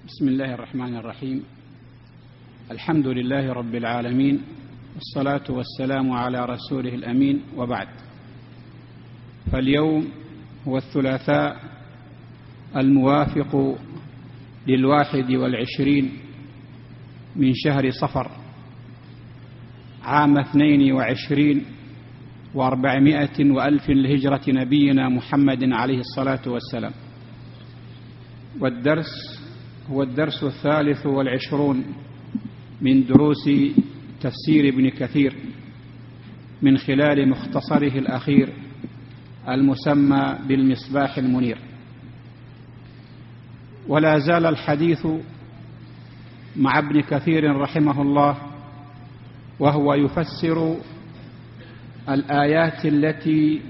بسم الله الرحمن الرحيم. الحمد لله رب العالمين، والصلاة والسلام على رسوله الأمين، وبعد. فاليوم هو الثلاثاء الموافق 21 من شهر صفر عام 22 و400 وألف لهجرة نبينا محمد عليه الصلاة والسلام. والدرس هو الدرس 23 من دروس تفسير ابن كثير من خلال مختصره الأخير المسمى بالمصباح المنير. ولا زال الحديث مع ابن كثير رحمه الله، وهو يفسر الآيات التي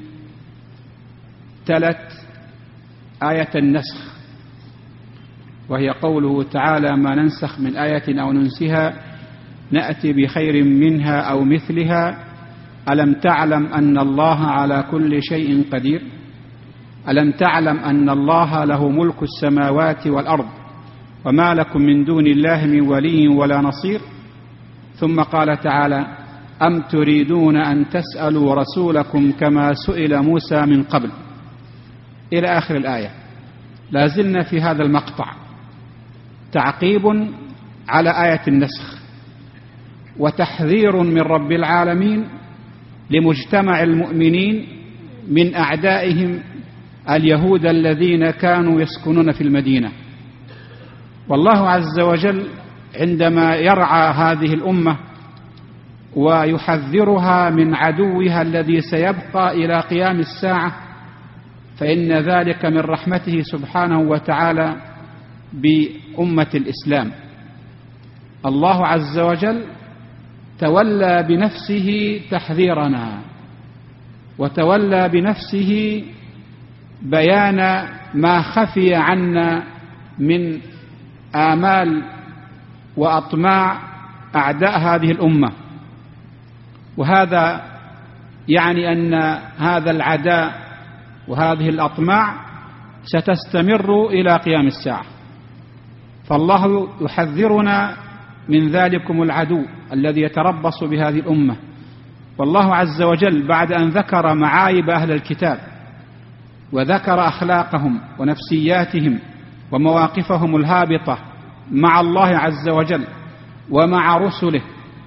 تلت آية النسخ، وهي قوله تعالى: ما ننسخ من آية أو ننسها نأتي بخير منها أو مثلها، ألم تعلم أن الله على كل شيء قدير، ألم تعلم أن الله له ملك السماوات والأرض وما لكم من دون الله من ولي ولا نصير. ثم قال تعالى: أم تريدون أن تسألوا رسولكم كما سئل موسى من قبل، إلى آخر الآية. لا زلنا في هذا المقطع تعقيب على آية النسخ، وتحذير من رب العالمين لمجتمع المؤمنين من أعدائهم اليهود الذين كانوا يسكنون في المدينة. والله عز وجل عندما يرعى هذه الأمة ويحذرها من عدوها الذي سيبقى إلى قيام الساعة، فإن ذلك من رحمته سبحانه وتعالى بأمة الإسلام. الله عز وجل تولى بنفسه تحذيرنا، وتولى بنفسه بيان ما خفي عنا من آمال وأطماع أعداء هذه الأمة. وهذا يعني أن هذا العداء وهذه الأطماع ستستمر إلى قيام الساعة. فالله يحذرنا من ذلكم العدو الذي يتربص بهذه الأمة. والله عز وجل بعد أن ذكر معايب أهل الكتاب وذكر أخلاقهم ونفسياتهم ومواقفهم الهابطة مع الله عز وجل ومع رسله،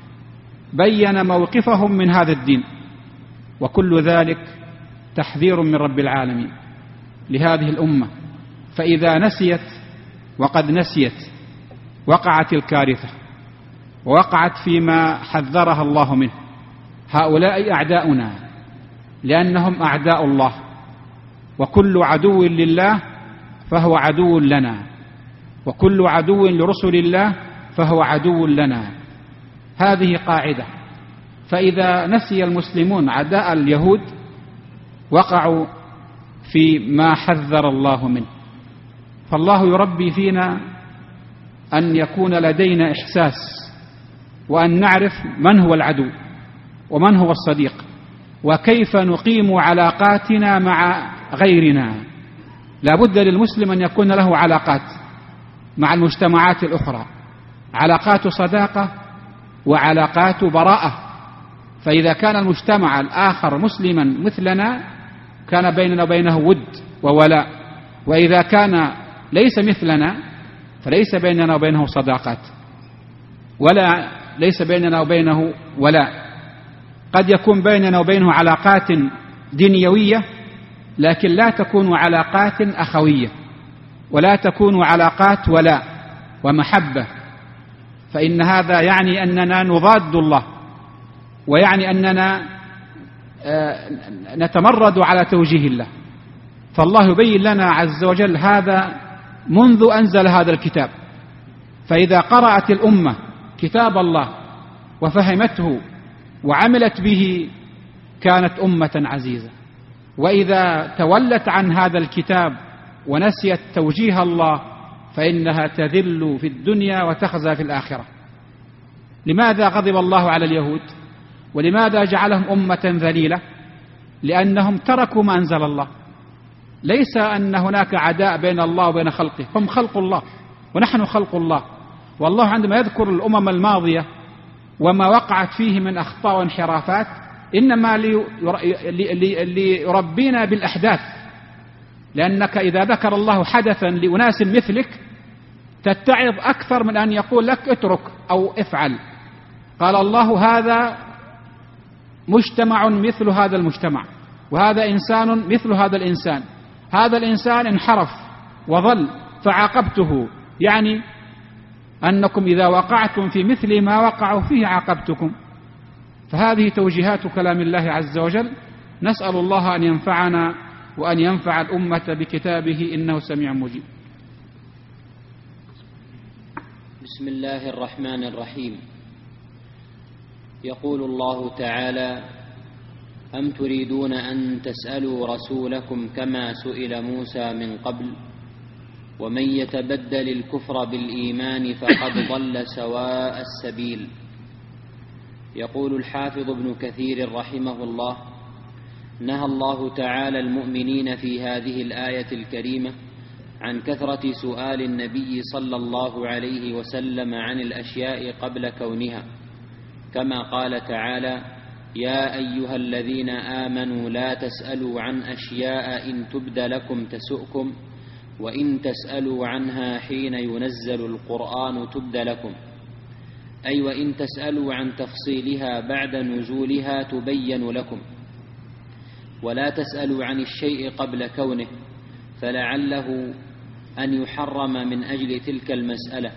بين موقفهم من هذا الدين. وكل ذلك تحذير من رب العالمين لهذه الأمة. فإذا نسيت وقد نسيت وقعت الكارثة، ووقعت فيما حذرها الله منه. هؤلاء أعداؤنا لأنهم أعداء الله، وكل عدو لله فهو عدو لنا، وكل عدو لرسل الله فهو عدو لنا. هذه قاعدة. فإذا نسي المسلمون عداء اليهود وقعوا في ما حذر الله منه. فالله يربي فينا أن يكون لدينا إحساس، وأن نعرف من هو العدو ومن هو الصديق، وكيف نقيم علاقاتنا مع غيرنا. لا بد للمسلم أن يكون له علاقات مع المجتمعات الأخرى، علاقات صداقة وعلاقات براءة. فإذا كان المجتمع الآخر مسلما مثلنا كان بيننا وبينه ود وولاء، وإذا كان ليس مثلنا فليس بيننا وبينه صداقات، ولا ليس بيننا وبينه ولاء. قد يكون بيننا وبينه علاقات دنيوية، لكن لا تكون علاقات أخوية، ولا تكون علاقات ولاء ومحبة. فإن هذا يعني أننا نضاد الله، ويعني أننا نتمرد على توجيه الله. فالله يبين لنا عز وجل هذا منذ أنزل هذا الكتاب. فإذا قرأت الأمة كتاب الله وفهمته وعملت به كانت أمة عزيزة. وإذا تولت عن هذا الكتاب ونسيت توجيه الله فإنها تذل في الدنيا وتخزى في الآخرة. لماذا غضب الله على اليهود؟ ولماذا جعلهم أمة ذليلة؟ لأنهم تركوا ما أنزل الله. ليس أن هناك عداء بين الله وبين خلقه، هم خلق الله، ونحن خلق الله. والله عندما يذكر الأمم الماضية وما وقعت فيه من أخطاء وانحرافات إنما ليربينا بالأحداث، لأنك إذا ذكر الله حدثا لأناس مثلك تتعظ أكثر من أن يقول لك اترك أو افعل. قال الله هذا مجتمع مثل هذا المجتمع، وهذا إنسان مثل هذا الإنسان، هذا الإنسان انحرف وظل فعاقبته، يعني أنكم إذا وقعتم في مثل ما وقعوا فيه عاقبتكم. فهذه توجيهات كلام الله عز وجل. نسأل الله أن ينفعنا وأن ينفع الأمة بكتابه إنه سميع مجيب. بسم الله الرحمن الرحيم. يقول الله تعالى: أم تريدون أن تسألوا رسولكم كما سئل موسى من قبل ومن يتبدل الكفر بالإيمان فقد ضل سواء السبيل. يقول الحافظ ابن كثير رحمه الله: نهى الله تعالى المؤمنين في هذه الآية الكريمة عن كثرة سؤال النبي صلى الله عليه وسلم عن الأشياء قبل كونها، كما قال تعالى: يا أيها الذين آمنوا لا تسألوا عن أشياء إن تبد لكم تسؤكم وإن تسألوا عنها حين ينزل القرآن تبد لكم، أي وإن تسألوا عن تفصيلها بعد نزولها تبين لكم، ولا تسألوا عن الشيء قبل كونه فلعله أن يحرم من أجل تلك المسألة.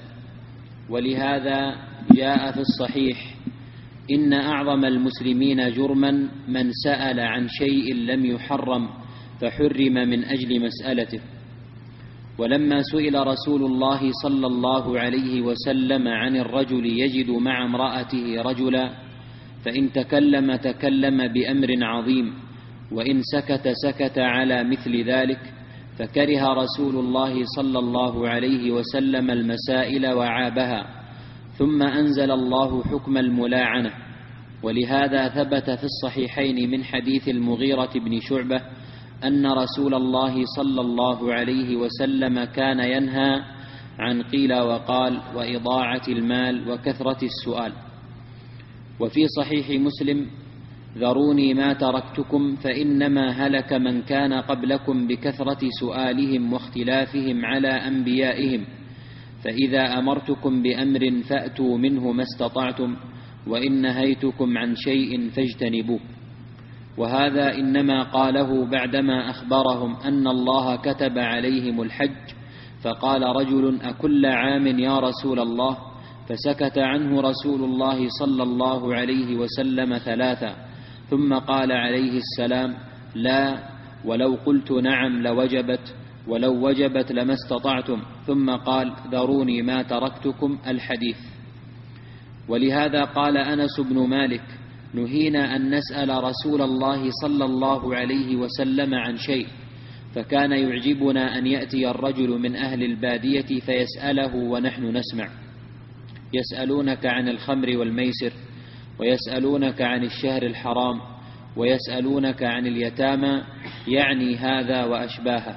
ولهذا جاء في الصحيح: إن أعظم المسلمين جرما من سأل عن شيء لم يحرم فحرم من أجل مسألته. ولما سئل رسول الله صلى الله عليه وسلم عن الرجل يجد مع امرأته رجلا فإن تكلم تكلم بأمر عظيم وإن سكت سكت على مثل ذلك، فكره رسول الله صلى الله عليه وسلم المسائل وعابها، ثم أنزل الله حكم الملاعنة. ولهذا ثبت في الصحيحين من حديث المغيرة بن شعبة أن رسول الله صلى الله عليه وسلم كان ينهى عن قيل وقال وإضاعة المال وكثرة السؤال. وفي صحيح مسلم: ذروني ما تركتكم فإنما هلك من كان قبلكم بكثرة سؤالهم واختلافهم على أنبيائهم، فإذا أمرتكم بأمر فأتوا منه ما استطعتم وإن نهيتكم عن شيء فاجتنبوه. وهذا إنما قاله بعدما أخبرهم أن الله كتب عليهم الحج، فقال رجل: أكل عام يا رسول الله؟ فسكت عنه رسول الله صلى الله عليه وسلم ثلاثا، ثم قال عليه السلام: لا، ولو قلت نعم لوجبت، ولو وجبت لما استطعتم، ثم قال: ذروني ما تركتكم الحديث. ولهذا قال أنس بن مالك: نهينا أن نسأل رسول الله صلى الله عليه وسلم عن شيء، فكان يعجبنا أن يأتي الرجل من أهل البادية فيسأله ونحن نسمع: يسألونك عن الخمر والميسر، ويسألونك عن الشهر الحرام، ويسألونك عن اليتامى، يعني هذا وأشباهه.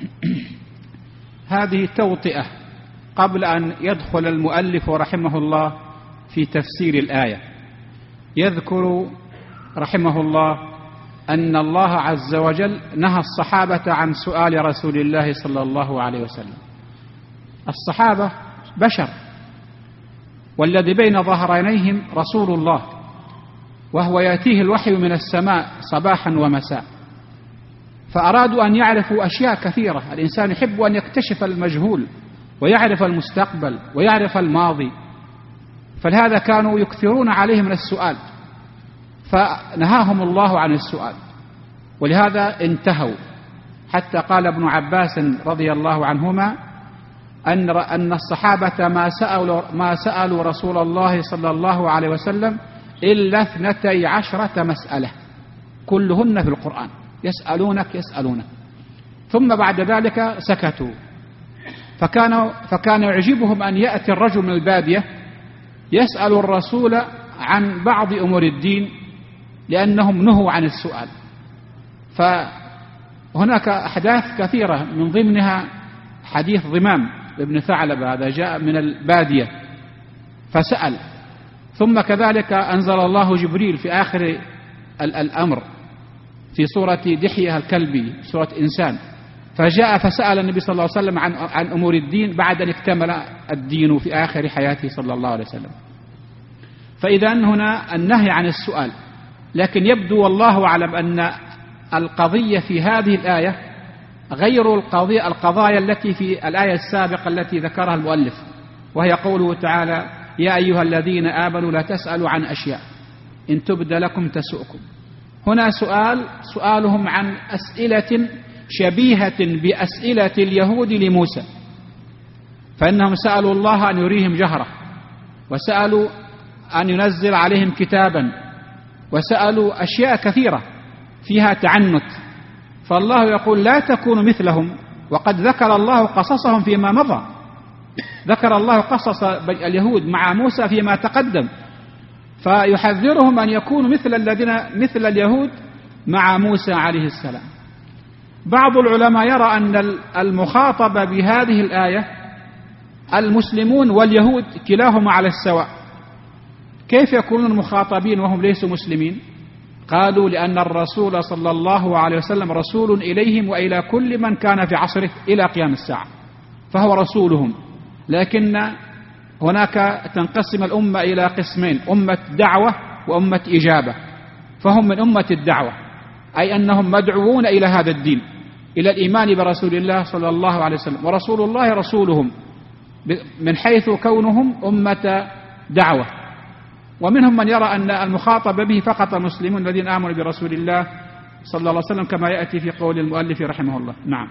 هذه توطئة قبل أن يدخل المؤلف رحمه الله في تفسير الآية. يذكر رحمه الله أن الله عز وجل نهى الصحابة عن سؤال رسول الله صلى الله عليه وسلم. الصحابة بشر، والذي بين ظهرانيهم رسول الله، وهو يأتيه الوحي من السماء صباحا ومساء، فأرادوا أن يعرفوا أشياء كثيرة. الإنسان يحب أن يكتشف المجهول ويعرف المستقبل ويعرف الماضي، فلهذا كانوا يكثرون عليه من السؤال، فنهاهم الله عن السؤال، ولهذا انتهوا. حتى قال ابن عباس رضي الله عنهما أن الصحابة ما سألوا رسول الله صلى الله عليه وسلم إلا 12 مسألة، كلهن في القرآن، يسألونك ثم بعد ذلك سكتوا. فكان يعجبهم أن يأتي الرجل من البادية يسأل الرسول عن بعض أمور الدين، لأنهم نهوا عن السؤال. فهناك أحداث كثيرة من ضمنها حديث ضمام ابن ثعلبة هذا جاء من البادية فسأل، ثم كذلك أنزل الله جبريل في آخر الأمر في سورة دحية الكلبي سورة إنسان، فجاء فسأل النبي صلى الله عليه وسلم عن أمور الدين بعد أن اكتمل الدين في آخر حياته صلى الله عليه وسلم. فإذا هنا النهي عن السؤال، لكن يبدو والله أعلم أن القضية في هذه الآية غير القضايا التي في الآية السابقة التي ذكرها المؤلف، وهي قوله تعالى: يا أيها الذين آمنوا لا تسألوا عن أشياء إن تبد لكم تسؤكم. هنا سؤالهم عن أسئلة شبيهة بأسئلة اليهود لموسى، فإنهم سألوا الله أن يريهم جهرة، وسألوا أن ينزل عليهم كتابا، وسألوا أشياء كثيرة فيها تعنت. فالله يقول: لا تكونوا مثلهم، وقد ذكر الله قصصهم فيما مضى، ذكر الله قصص اليهود مع موسى فيما تقدم، فيحذرهم أن يكونوا مثل اليهود مع موسى عليه السلام. بعض العلماء يرى أن المخاطب بهذه الآية المسلمون واليهود كلاهما على السواء. كيف يكونون مخاطبين وهم ليسوا مسلمين؟ قالوا: لأن الرسول صلى الله عليه وسلم رسول إليهم وإلى كل من كان في عصره إلى قيام الساعة، فهو رسولهم. لكن هناك تنقسم الأمة إلى قسمين: أمة دعوة وأمة إجابة. فهم من أمة الدعوة، أي أنهم مدعوون إلى هذا الدين، إلى الإيمان برسول الله صلى الله عليه وسلم، ورسول الله رسولهم من حيث كونهم أمة دعوة. ومنهم من يرى أن المخاطب به فقط المسلمون الذين آمنوا برسول الله صلى الله عليه وسلم، كما يأتي في قول المؤلف رحمه الله. نعم.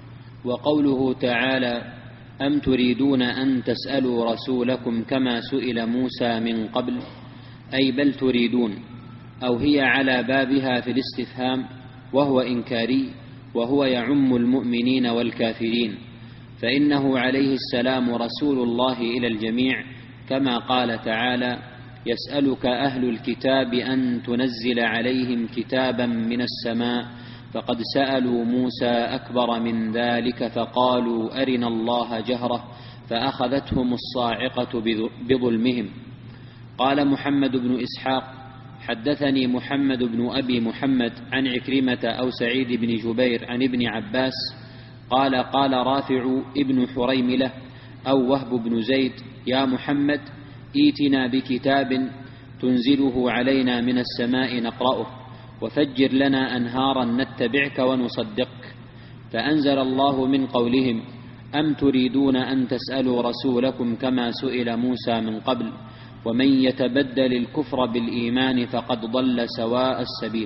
وقوله تعالى: أم تريدون أن تسألوا رسولكم كما سئل موسى من قبل، أي بل تريدون، أو هي على بابها في الاستفهام، وهو إنكاري، وهو يعم المؤمنين والكافرين، فإنه عليه السلام رسول الله إلى الجميع، كما قال تعالى: يسألك أهل الكتاب أن تنزل عليهم كتابا من السماء، فقد سألوا موسى أكبر من ذلك فقالوا أرنا الله جهرة فأخذتهم الصاعقة بظلمهم. قال محمد بن إسحاق: حدثني محمد بن أبي محمد عن عكرمة أو سعيد بن جبير عن ابن عباس قال: قال رافع ابن حريملة أو وهب بن زيد: يا محمد، ائتنا بكتاب تنزله علينا من السماء نقرأه، وفجر لنا أنهارا نتبعك ونصدقك. فأنزل الله من قولهم: أم تريدون أن تسألوا رسولكم كما سئل موسى من قبل، ومن يتبدل الكفر بالإيمان فقد ضل سواء السبيل.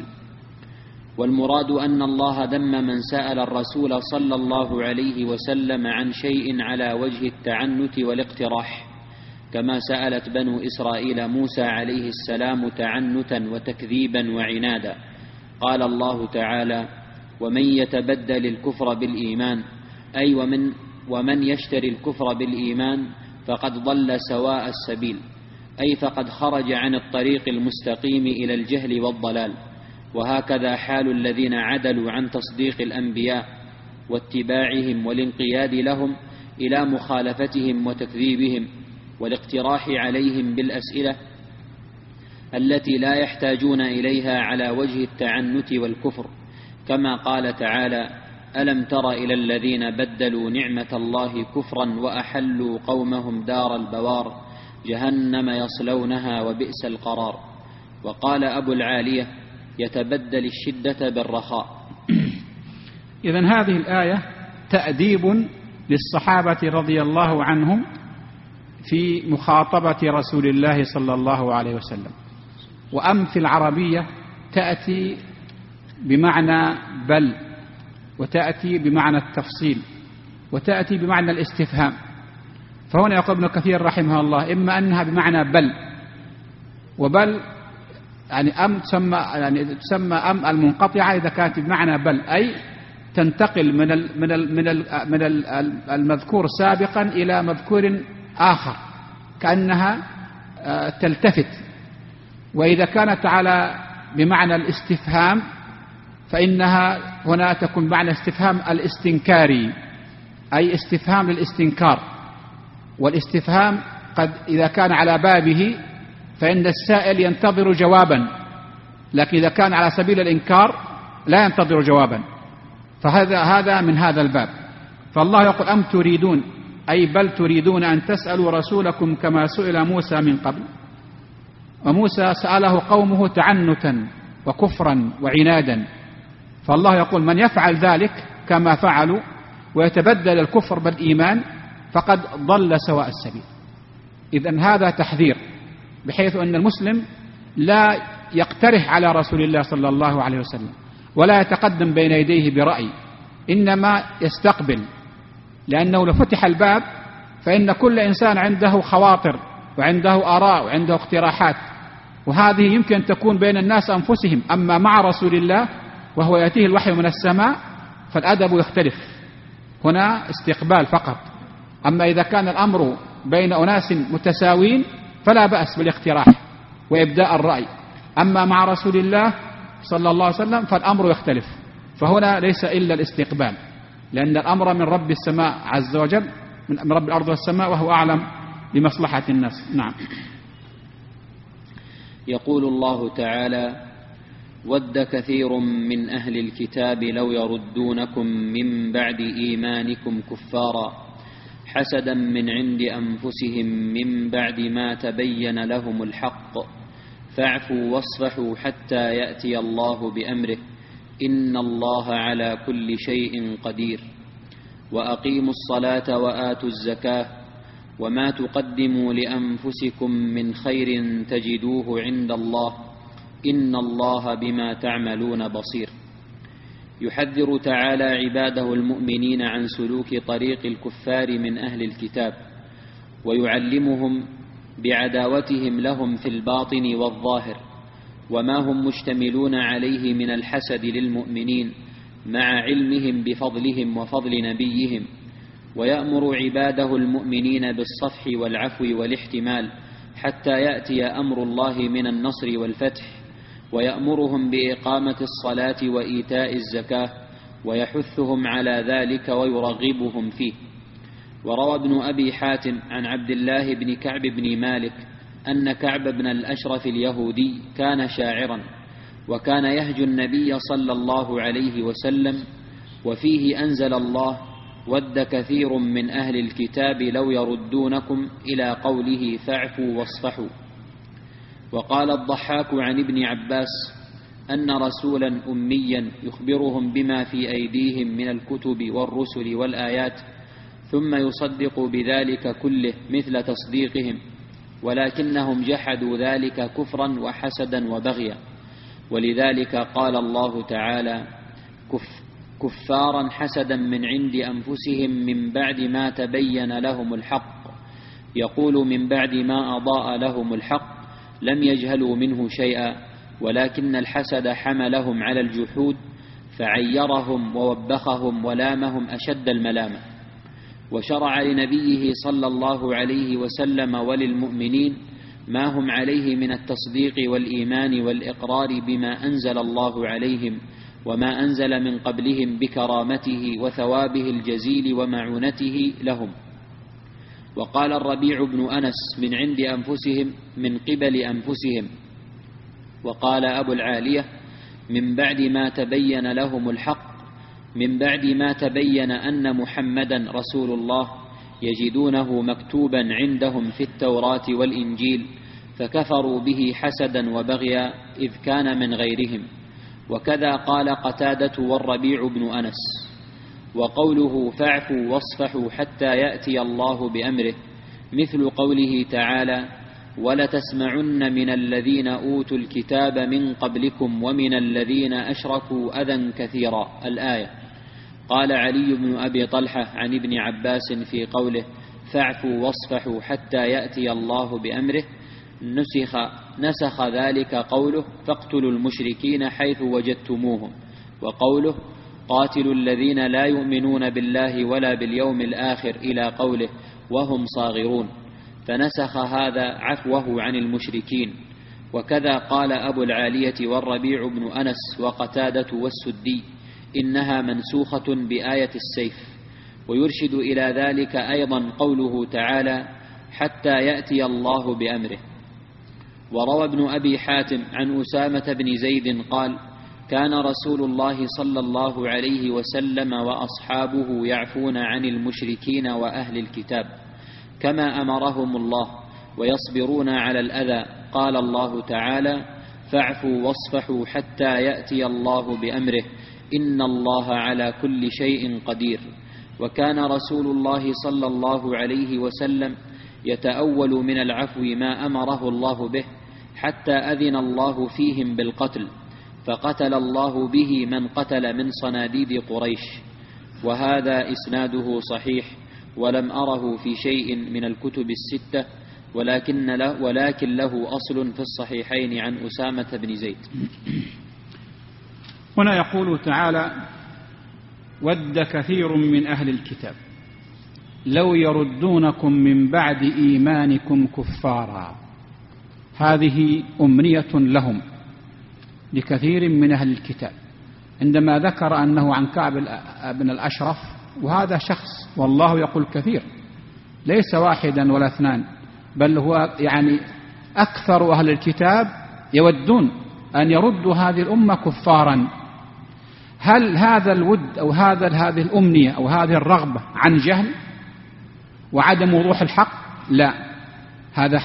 والمراد أن الله ذم من سأل الرسول صلى الله عليه وسلم عن شيء على وجه التعنت والاقتراح، كما سألت بنو إسرائيل موسى عليه السلام تعنتا وتكذيبا وعنادا. قال الله تعالى: ومن يتبدل الكفر بالإيمان، أي ومن يشتري الكفر بالإيمان فقد ضل سواء السبيل، أي فقد خرج عن الطريق المستقيم إلى الجهل والضلال. وهكذا حال الذين عدلوا عن تصديق الأنبياء واتباعهم والانقياد لهم إلى مخالفتهم وتكذيبهم والاقتراح عليهم بالأسئلة التي لا يحتاجون إليها على وجه التعنت والكفر، كما قال تعالى: ألم تر إلى الذين بدلوا نعمة الله كفرا وأحلوا قومهم دار البوار جهنم يصلونها وبئس القرار. وقال أبو العالية: يتبدل الشدة بالرخاء. إذن هذه الآية تأديب للصحابة رضي الله عنهم في مخاطبة رسول الله صلى الله عليه وسلم. وأم في العربية تأتي بمعنى بل، وتأتي بمعنى التفصيل، وتأتي بمعنى الاستفهام. فهنا يقول ابن كثير رحمه الله: إما أنها بمعنى بل، وبل يعني أم تسمى أم المنقطعة إذا كانت بمعنى بل، أي تنتقل من المذكور سابقا إلى مذكور آخر، كأنها تلتفت. وإذا كانت على بمعنى الاستفهام فإنها هنا تكون معنى استفهام الاستنكاري، أي استفهام للاستنكار، والاستفهام قد إذا كان على بابه فإن السائل ينتظر جوابا، لكن إذا كان على سبيل الإنكار لا ينتظر جوابا، فهذا من هذا الباب. فالله يقول أم تريدون، أي بل تريدون أن تسألوا رسولكم كما سئل موسى من قبل. وموسى سأله قومه تعنتا وكفرا وعنادا، فالله يقول من يفعل ذلك كما فعلوا ويتبدل الكفر بالإيمان فقد ضل سواء السبيل. إذن هذا تحذير، بحيث أن المسلم لا يقترح على رسول الله صلى الله عليه وسلم ولا يتقدم بين يديه برأي، إنما يستقبل، لأنه لو فتح الباب فإن كل إنسان عنده خواطر وعنده آراء وعنده اقتراحات، وهذه يمكن أن تكون بين الناس أنفسهم. أما مع رسول الله وهو يأتيه الوحي من السماء فالأدب يختلف، هنا استقبال فقط. أما إذا كان الأمر بين أناس متساوين فلا بأس بالاقتراح وإبداء الرأي. أما مع رسول الله صلى الله عليه وسلم فالأمر يختلف، فهنا ليس إلا الاستقبال، لأن الأمر من رب السماء عز وجل، من رب الأرض والسماء، وهو أعلم بمصلحة الناس. نعم. يقول الله تعالى: ود كثير من أهل الكتاب لو يردونكم من بعد إيمانكم كفارا حسدا من عند أنفسهم من بعد ما تبين لهم الحق فاعفوا واصفحوا حتى يأتي الله بأمره إن الله على كل شيء قدير وأقيموا الصلاة وآتوا الزكاة وما تقدموا لأنفسكم من خير تجدوه عند الله إن الله بما تعملون بصير. يحذر تعالى عباده المؤمنين عن سلوك طريق الكفار من أهل الكتاب، ويعلمهم بعداوتهم لهم في الباطن والظاهر وما هم مشتملون عليه من الحسد للمؤمنين مع علمهم بفضلهم وفضل نبيهم، ويأمر عباده المؤمنين بالصفح والعفو والاحتمال حتى يأتي أمر الله من النصر والفتح، ويأمرهم بإقامة الصلاة وإيتاء الزكاة ويحثهم على ذلك ويرغبهم فيه. وروى ابن أبي حاتم عن عبد الله بن كعب بن مالك أن كعب بن الأشرف اليهودي كان شاعرا، وكان يهجو النبي صلى الله عليه وسلم، وفيه أنزل الله: ود كثير من أهل الكتاب لو يردونكم إلى قوله فاعفوا واصفحوا. وقال الضحاك عن ابن عباس أن رسولا أميا يخبرهم بما في أيديهم من الكتب والرسل والآيات ثم يصدق بذلك كله مثل تصديقهم، ولكنهم جحدوا ذلك كفرا وحسدا وبغيا، ولذلك قال الله تعالى: كفارا حسدا من عند أنفسهم من بعد ما تبين لهم الحق. يقول من بعد ما أضاء لهم الحق لم يجهلوا منه شيئا، ولكن الحسد حملهم على الجحود فعيرهم ووبخهم ولامهم أشد الملامة. وشرع لنبيه صلى الله عليه وسلم وللمؤمنين ما هم عليه من التصديق والإيمان والإقرار بما أنزل الله عليهم وما أنزل من قبلهم بكرامته وثوابه الجزيل ومعونته لهم. وقال الربيع بن أنس من عند أنفسهم من قبل أنفسهم. وقال أبو العالية من بعد ما تبين لهم الحق، من بعد ما تبين أن محمدا رسول الله يجدونه مكتوبا عندهم في التوراة والإنجيل فكفروا به حسدا وبغيا إذ كان من غيرهم. وكذا قال قتادة والربيع بن أنس. وقوله فاعفوا واصفحوا حتى يأتي الله بأمره مثل قوله تعالى: ولتسمعن من الذين أوتوا الكتاب من قبلكم ومن الذين أشركوا أذى كثيرا الآية. قال علي بن أبي طلحة عن ابن عباس في قوله فاعفوا واصفحوا حتى يأتي الله بأمره نسخ ذلك قوله فاقتلوا المشركين حيث وجدتموهم، وقوله قاتلوا الذين لا يؤمنون بالله ولا باليوم الآخر إلى قوله وهم صاغرون، فنسخ هذا عفوه عن المشركين. وكذا قال أبو العالية والربيع بن أنس وقتادة والسدي إنها منسوخة بآية السيف. ويرشد إلى ذلك أيضا قوله تعالى: حتى يأتي الله بأمره. وروى ابن أبي حاتم عن أسامة بن زيد قال: كان رسول الله صلى الله عليه وسلم وأصحابه يعفون عن المشركين وأهل الكتاب كما أمرهم الله، ويصبرون على الأذى. قال الله تعالى: فاعفوا واصفحوا حتى يأتي الله بأمره إن الله على كل شيء قدير. وكان رسول الله صلى الله عليه وسلم يتأول من العفو ما أمره الله به، حتى أذن الله فيهم بالقتل، فقتل الله به من قتل من صناديد قريش. وهذا إسناده صحيح، ولم أره في شيء من الكتب الستة، ولكن له أصل في الصحيحين عن أسامة بن زيد. هنا يقول تعالى: ود كثير من أهل الكتاب لو يردونكم من بعد إيمانكم كفارا. هذه أمنية لهم لكثير من أهل الكتاب، عندما ذكر أنه عن كعب بن الأشرف، وهذا شخص والله يقول كثير، ليس واحدا ولا اثنان، بل هو يعني أكثر أهل الكتاب يودون أن يردوا هذه الأمة كفارا. هل هذا الود أو هذه الأمنية أو هذه الرغبة عن جهل وعدم وضوح الحق؟ لا، هذا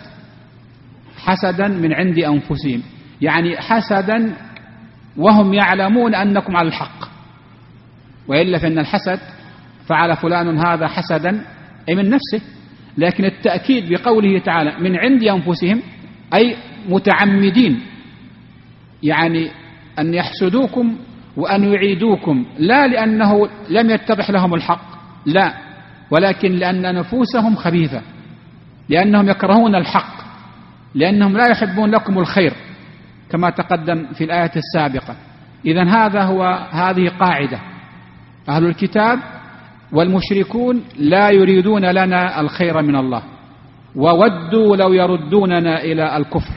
حسدا من عند أنفسهم، يعني حسدا وهم يعلمون أنكم على الحق، وإلا فإن الحسد فعل فلان هذا حسدا أي من نفسه، لكن التأكيد بقوله تعالى من عند أنفسهم أي متعمدين، يعني أن يحسدوكم وأن يعيدوكم، لا لأنه لم يتضح لهم الحق، لا، ولكن لأن نفوسهم خبيثة، لأنهم يكرهون الحق، لأنهم لا يحبون لكم الخير كما تقدم في الآية السابقة. إذن هذه قاعدة: أهل الكتاب والمشركون لا يريدون لنا الخير من الله، وودوا لو يردوننا إلى الكفر.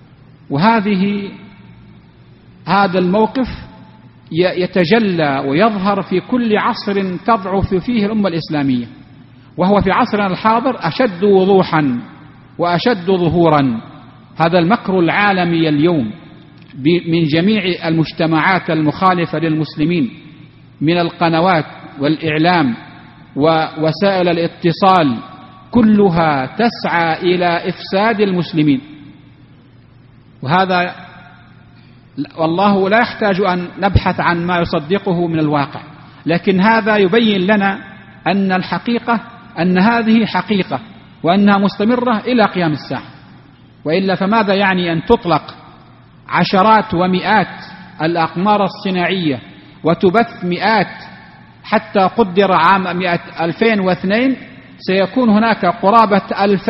هذا الموقف يتجلى ويظهر في كل عصر تضعف فيه الأمة الإسلامية، وهو في عصرنا الحاضر أشد وضوحا وأشد ظهورا. هذا المكر العالمي اليوم من جميع المجتمعات المخالفة للمسلمين، من القنوات والإعلام ووسائل الاتصال، كلها تسعى إلى إفساد المسلمين. وهذا والله لا يحتاج أن نبحث عن ما يصدقه من الواقع، لكن هذا يبين لنا أن الحقيقة أن هذه حقيقة وأنها مستمرة إلى قيام الساعة، وإلا فماذا يعني أن تطلق عشرات ومئات الأقمار الصناعية وتبث مئات، حتى قدر عام 2002 سيكون هناك قرابة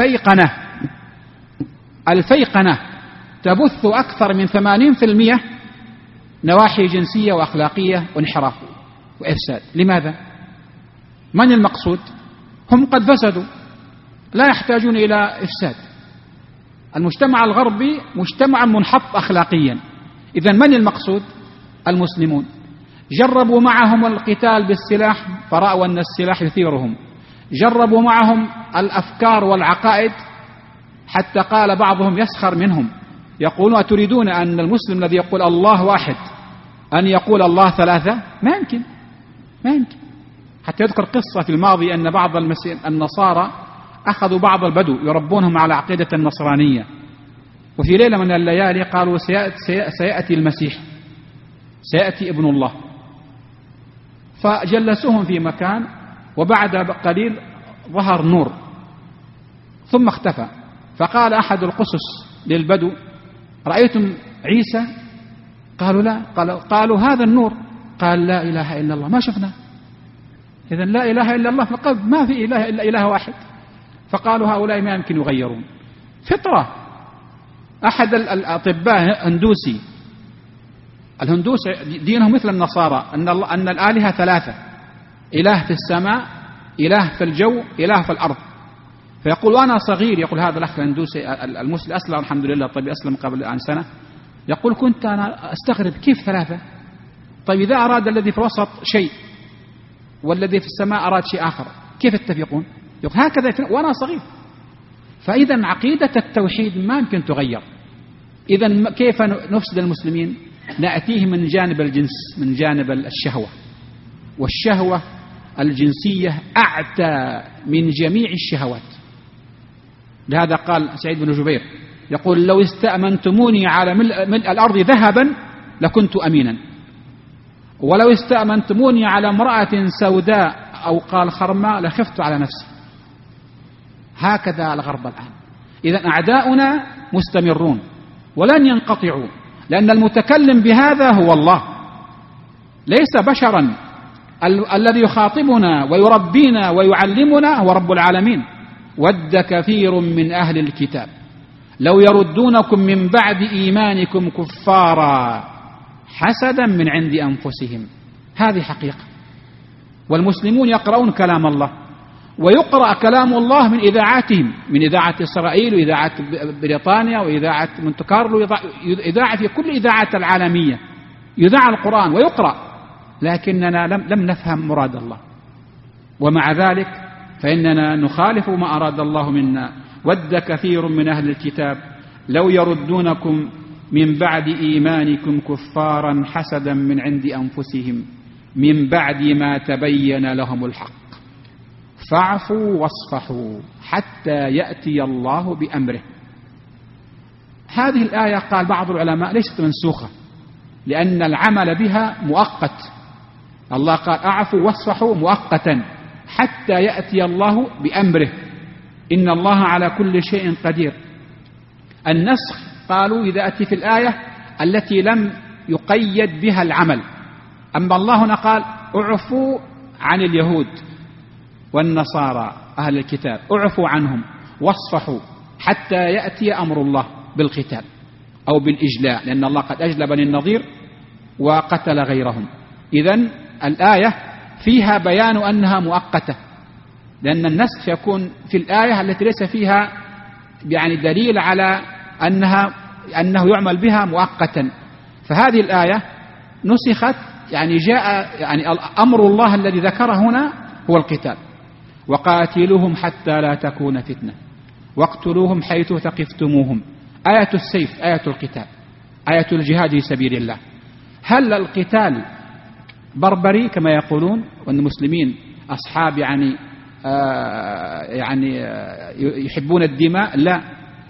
2000 قناة تبث أكثر من 80% نواحي جنسية وأخلاقية وانحراف وإفساد. لماذا؟ من المقصود؟ هم قد فسدوا، لا يحتاجون إلى إفساد. المجتمع الغربي مجتمع منحط أخلاقيا، إذن من المقصود؟ المسلمون. جربوا معهم القتال بالسلاح فرأوا أن السلاح يثيرهم، جربوا معهم الأفكار والعقائد حتى قال بعضهم يسخر منهم، يقولون: أتريدون أن المسلم الذي يقول الله واحد أن يقول الله ثلاثة؟ ما يمكن. حتى يذكر قصة في الماضي أن بعض النصارى أخذوا بعض البدو يربونهم على عقيدة النصرانية، وفي ليلة من الليالي قالوا: سيأتي المسيح، سيأتي ابن الله. فجلسوهم في مكان، وبعد قليل ظهر نور ثم اختفى. فقال أحد القسس للبدو: رأيتم عيسى؟ قالوا: لا. قالوا: هذا النور. قال: لا إله إلا الله، ما شفنا. إذن لا إله إلا الله في القلب، ما في إله إلا إله واحد. فقالوا: هؤلاء ما يمكن يغيرون فطرة. أحد الأطباء هندوسي، الهندوس دينهم مثل النصارى، أن الآلهة ثلاثة: إله في السماء، إله في الجو، إله في الأرض. فيقول وأنا صغير، يقول هذا الأخ الهندوسي المسلم أسلم الحمد لله، طيب أسلم قبل الآن سنة، يقول كنت أنا أستغرب كيف ثلاثة؟ طيب إذا أراد الذي في الوسط شيء والذي في السماء أراد شيء آخر، كيف يتفقون؟ هكذا وأنا صغير. فإذا عقيدة التوحيد ما يمكن تغير. إذا كيف نفسد المسلمين؟ نأتيه من جانب الجنس، من جانب الشهوة، والشهوة الجنسية أعتى من جميع الشهوات. لهذا قال سعيد بن جبير يقول: لو استأمنتموني على ملء الأرض ذهبا لكنت أمينا، ولو استأمنتموني على امرأة سوداء أو قال خرماء لخفت على نفسي. هكذا الغرب الآن. إذن أعداؤنا مستمرون ولن ينقطعوا، لأن المتكلم بهذا هو الله، ليس بشرا. الذي يخاطبنا ويربينا ويعلمنا هو رب العالمين. ود كثير من أهل الكتاب لو يردونكم من بعد إيمانكم كفارا حسدا من عند أنفسهم. هذه حقيقة. والمسلمون يقرؤون كلام الله، ويقرأ كلام الله من إذاعاتهم، من إذاعة إسرائيل وإذاعة بريطانيا وإذاعة مونت كارلو، إذاعة في كل إذاعات العالمية يذاع القرآن ويقرأ، لكننا لم نفهم مراد الله، ومع ذلك فإننا نخالف ما أراد الله منا. ود كثير من أهل الكتاب لو يردونكم من بعد إيمانكم كفارا حسدا من عند أنفسهم من بعد ما تبين لهم الحق فاعفوا واصفحوا حتى يأتي الله بأمره. هذه الآية قال بعض العلماء ليست منسوخة، لأن العمل بها مؤقت. الله قال اعفوا واصفحوا مؤقتا حتى يأتي الله بأمره، إن الله على كل شيء قدير. النسخ قالوا إذا أتي في الآية التي لم يقيد بها العمل. أما الله هنا قال اعفوا عن اليهود والنصارى أهل الكتاب، اعفوا عنهم واصفحوا حتى يأتي أمر الله بالقتال أو بالإجلاء، لأن الله قد أجلى بني النضير وقتل غيرهم. إذن الآية فيها بيان أنها مؤقتة، لأن النسخ يكون في الآية التي ليس فيها يعني دليل على أنه يعمل بها مؤقتا. فهذه الآية نسخت، يعني جاء يعني أمر الله الذي ذكره هنا هو القتال. وقاتلوهم حتى لا تكون فتنة واقتلوهم حيث ثقفتموهم. آية السيف، آية القتال، آية الجهاد في سبيل الله. هل القتال بربري كما يقولون وأن المسلمين أصحاب يعني يحبون الدماء؟ لا.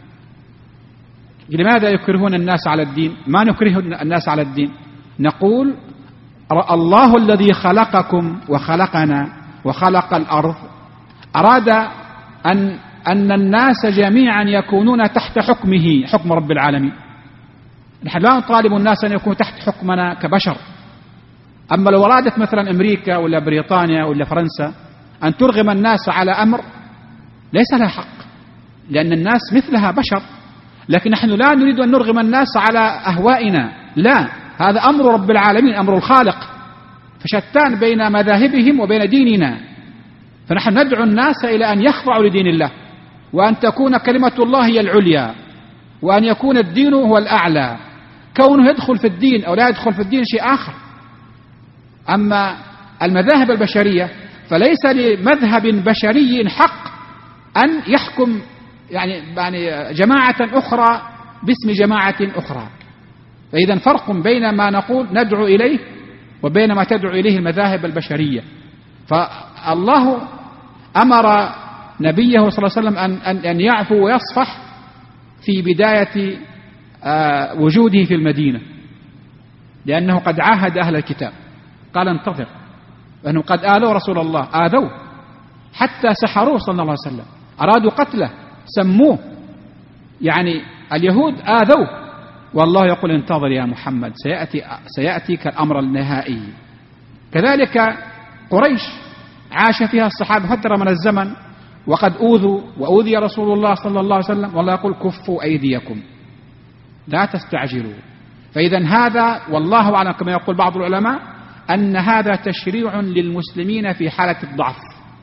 لماذا يكرهون الناس على الدين؟ ما نكره الناس على الدين، نقول الله الذي خلقكم وخلقنا وخلق الأرض أراد أن الناس جميعا يكونون تحت حكمه، حكم رب العالمين. نحن لا نطالب الناس أن يكونوا تحت حكمنا كبشر. أما لو أرادت مثلا أمريكا ولا بريطانيا ولا فرنسا أن ترغم الناس على أمر ليس لها حق، لأن الناس مثلها بشر. لكن نحن لا نريد أن نرغم الناس على أهوائنا، لا، هذا أمر رب العالمين، أمر الخالق، فشتان بين مذاهبهم وبين ديننا. فنحن ندعو الناس إلى أن يخضعوا لدين الله، وأن تكون كلمة الله هي العليا، وأن يكون الدين هو الأعلى. كونه يدخل في الدين أو لا يدخل في الدين شيء آخر. أما المذاهب البشرية فليس لمذهب بشري حق أن يحكم يعني جماعة أخرى باسم جماعة أخرى. فإذا فرق بين ما نقول ندعو إليه وبين ما تدعو إليه المذاهب البشرية. فالله أمر نبيه صلى الله عليه وسلم أن يعفو ويصفح في بداية وجوده في المدينة، لأنه قد عاهد أهل الكتاب، قال انتظر، لأنهم قد آذوا رسول الله، آذوه حتى سحروه صلى الله عليه وسلم، أرادوا قتله، سموه، يعني اليهود آذوه، والله يقول انتظر يا محمد سيأتيك الأمر النهائي. كذلك قريش عاش فيها الصحابة فترة من الزمن وقد أوذوا وأوذي رسول الله صلى الله عليه وسلم، والله يقول كفوا أيديكم لا تستعجلوا. فإذا هذا والله أعلم كما يقول بعض العلماء أن هذا تشريع للمسلمين في حالة الضعف.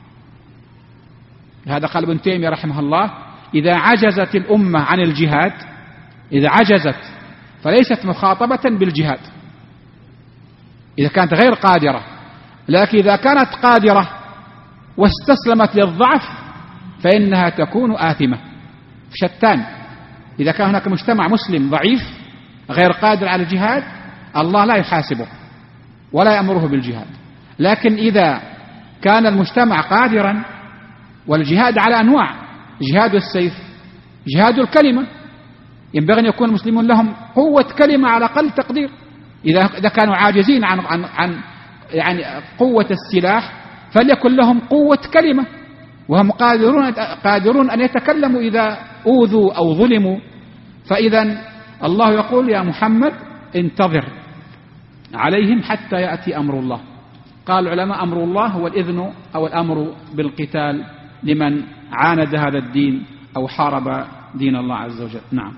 هذا قال ابن تيمية رحمه الله إذا عجزت الأمة عن الجهاد، إذا عجزت فليست مخاطبة بالجهاد، إذا كانت غير قادرة لكن إذا كانت قادرة واستسلمت للضعف فإنها تكون آثمة. شتان. إذا كان هناك مجتمع مسلم ضعيف غير قادر على الجهاد الله لا يحاسبه ولا يأمره بالجهاد. لكن إذا كان المجتمع قادرا، والجهاد على أنواع: جهاد السيف، جهاد الكلمة، ينبغي أن يكون المسلمون لهم قوة كلمة على أقل تقدير. إذا كانوا عاجزين عن يعني قوة السلاح فليكن لهم قوة كلمة، وهم قادرون أن يتكلموا إذا أوذوا أو ظلموا. فإذا الله يقول: يا محمد انتظر عليهم حتى يأتي أمر الله. قال العلماء: أمر الله هو الإذن أو الأمر بالقتال لمن عاند هذا الدين أو حارب دين الله عز وجل. نعم.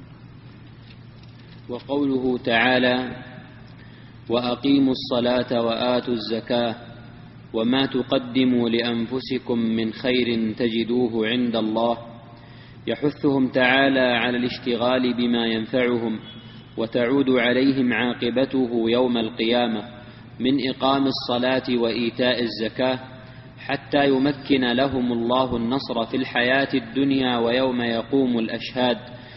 وقوله تعالى: وأقيموا الصلاة وآتوا الزكاة وما تقدموا لأنفسكم من خير تجدوه عند الله، يحثهم تعالى على الاشتغال بما ينفعهم وتعود عليهم عاقبته يوم القيامة من إقام الصلاة وإيتاء الزكاة، حتى يمكن لهم الله النصر في الحياة الدنيا ويوم يقوم الأشهاد،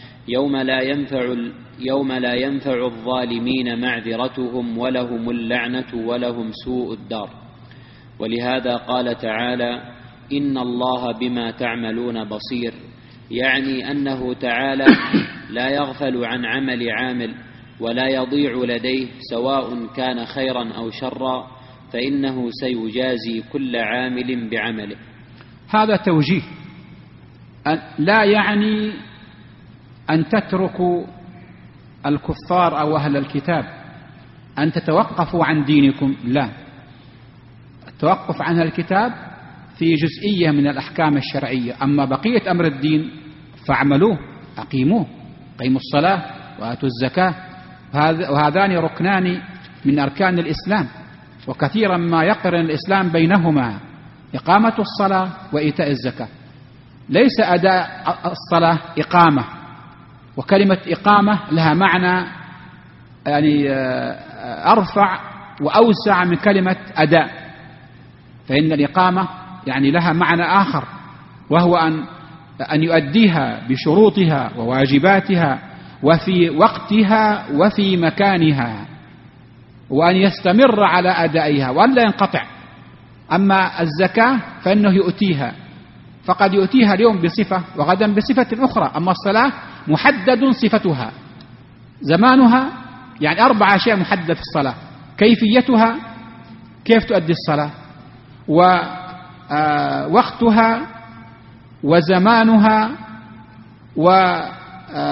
يوم لا ينفع الظالمين معذرتهم ولهم اللعنة ولهم سوء الدار. ولهذا قال تعالى: إن الله بما تعملون بصير، يعني أنه تعالى لا يغفل عن عمل عامل ولا يضيع لديه سواء كان خيرا أو شرا، فإنه سيجازي كل عامل بعمله. هذا توجيه، لا يعني أن تتركوا الكفار أو أهل الكتاب، أن تتوقفوا عن دينكم، لا. التوقف عن الكتاب في جزئية من الأحكام الشرعية، أما بقية أمر الدين فاعملوه، أقيموه، قيموا الصلاة وآتوا الزكاة، وهذان ركنان من أركان الإسلام، وكثيرا ما يقرن الإسلام بينهما: إقامة الصلاة وإيتاء الزكاة. ليس أداء الصلاة إقامة، وكلمة إقامة لها معنى يعني أرفع وأوسع من كلمة أداء، فإن الإقامة يعني لها معنى آخر، وهو أن يؤديها بشروطها وواجباتها وفي وقتها وفي مكانها، وأن يستمر على أدائها وأن لا ينقطع. أما الزكاة فإنه يؤتيها، فقد يؤتيها اليوم بصفة وغدا بصفة أخرى. أما الصلاة محدد صفتها، زمانها، يعني 4 أشياء محددة في الصلاة: كيفيتها، كيف تؤدي الصلاة، ووقتها، وزمانها، وعدد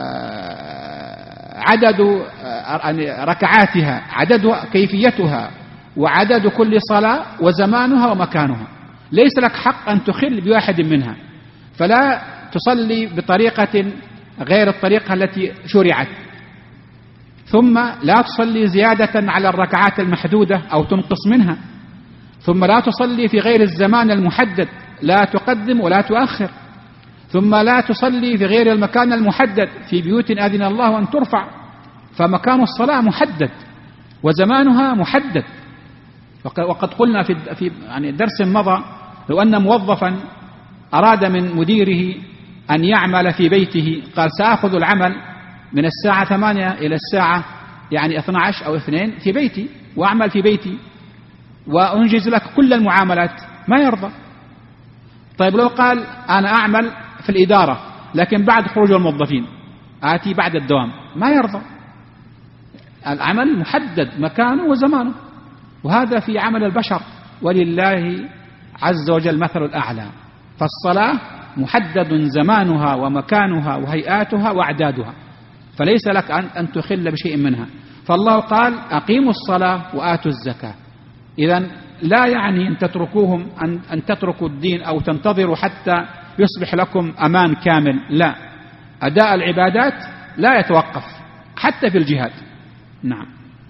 ركعاتها، كيفيتها، وعدد كل صلاة، وزمانها ومكانها. ليس لك حق أن تخل بواحد منها، فلا تصلي بطريقة غير الطريقة التي شرعت، ثم لا تصلي زيادة على الركعات المحدودة أو تنقص منها، ثم لا تصلي في غير الزمان المحدد، لا تقدم ولا تؤخر، ثم لا تصلي في غير المكان المحدد في بيوت أذن الله أن ترفع، فمكان الصلاة محدد وزمانها محدد. وقد قلنا في يعني درس مضى: لو أن موظفا أراد من مديره أن يعمل في بيته، قال: سأخذ العمل من الساعة 8 إلى الساعة يعني 12 أو 2 في بيتي، وأعمل في بيتي وأنجز لك كل المعاملات، ما يرضى. طيب لو قال: أنا أعمل في الإدارة لكن بعد خروج الموظفين آتي بعد الدوام، ما يرضى. العمل محدد مكانه وزمانه، وهذا في عمل البشر، ولله عز وجل مثل الأعلى. فالصلاة محدد زمانها ومكانها وهيئاتها وأعدادها، فليس لك أن تخل بشيء منها. فالله قال: أقيموا الصلاة وآتوا الزكاة. إذن لا يعني أن تتركوهم، أن تتركوا الدين أو تنتظروا حتى يصبح لكم أمان كامل، لا. أداء العبادات لا يتوقف حتى في الجهاد. نعم.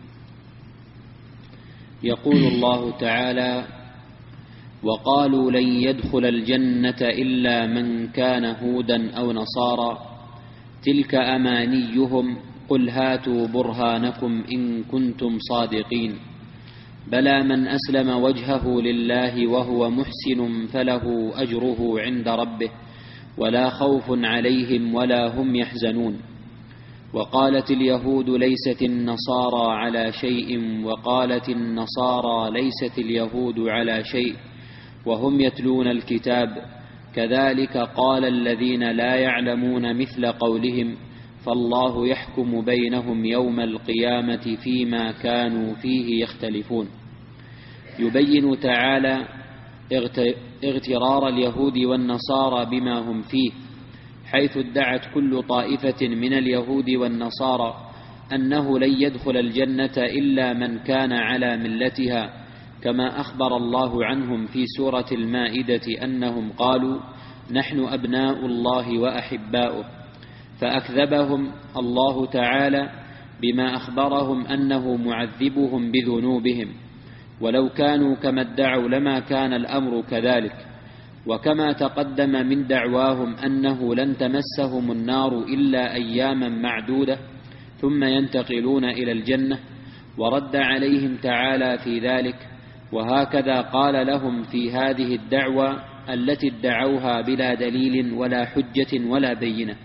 يقول الله تعالى: وقالوا لن يدخل الجنة إلا من كان هودا أو نصارى تلك أمانيهم قل هاتوا برهانكم إن كنتم صادقين. بلى من أسلم وجهه لله وهو محسن فله أجره عند ربه ولا خوف عليهم ولا هم يحزنون. وقالت اليهود ليست النصارى على شيء وقالت النصارى ليست اليهود على شيء وهم يتلون الكتاب كذلك قال الذين لا يعلمون مثل قولهم فالله يحكم بينهم يوم القيامة فيما كانوا فيه يختلفون. يبين تعالى اغترار اليهود والنصارى بما هم فيه، حيث ادعت كل طائفة من اليهود والنصارى أنه لن يدخل الجنة إلا من كان على ملتها، كما أخبر الله عنهم في سورة المائدة أنهم قالوا نحن أبناء الله وأحباؤه، فأكذبهم الله تعالى بما أخبرهم أنه معذبهم بذنوبهم، ولو كانوا كما ادعوا لما كان الأمر كذلك. وكما تقدم من دعواهم أنه لن تمسهم النار إلا أياما معدودة ثم ينتقلون إلى الجنة، ورد عليهم تعالى في ذلك. وهكذا قال لهم في هذه الدعوة التي ادعوها بلا دليل ولا حجة ولا بينة،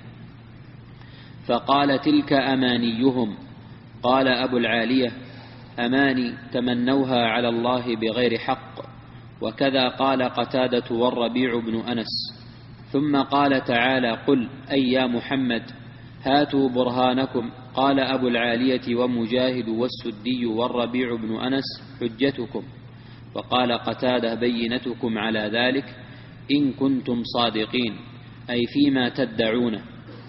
فقال تلك أمانيهم. قال أبو العالية أماني تمنوها على الله بغير حق. وكذا قال قتادة والربيع بن أنس. ثم قال تعالى قل أي يا محمد هاتوا برهانكم. قال أبو العالية ومجاهد والسدي والربيع بن أنس حجتكم. وقال قتادة بينتكم على ذلك إن كنتم صادقين، أي فيما تدعونه.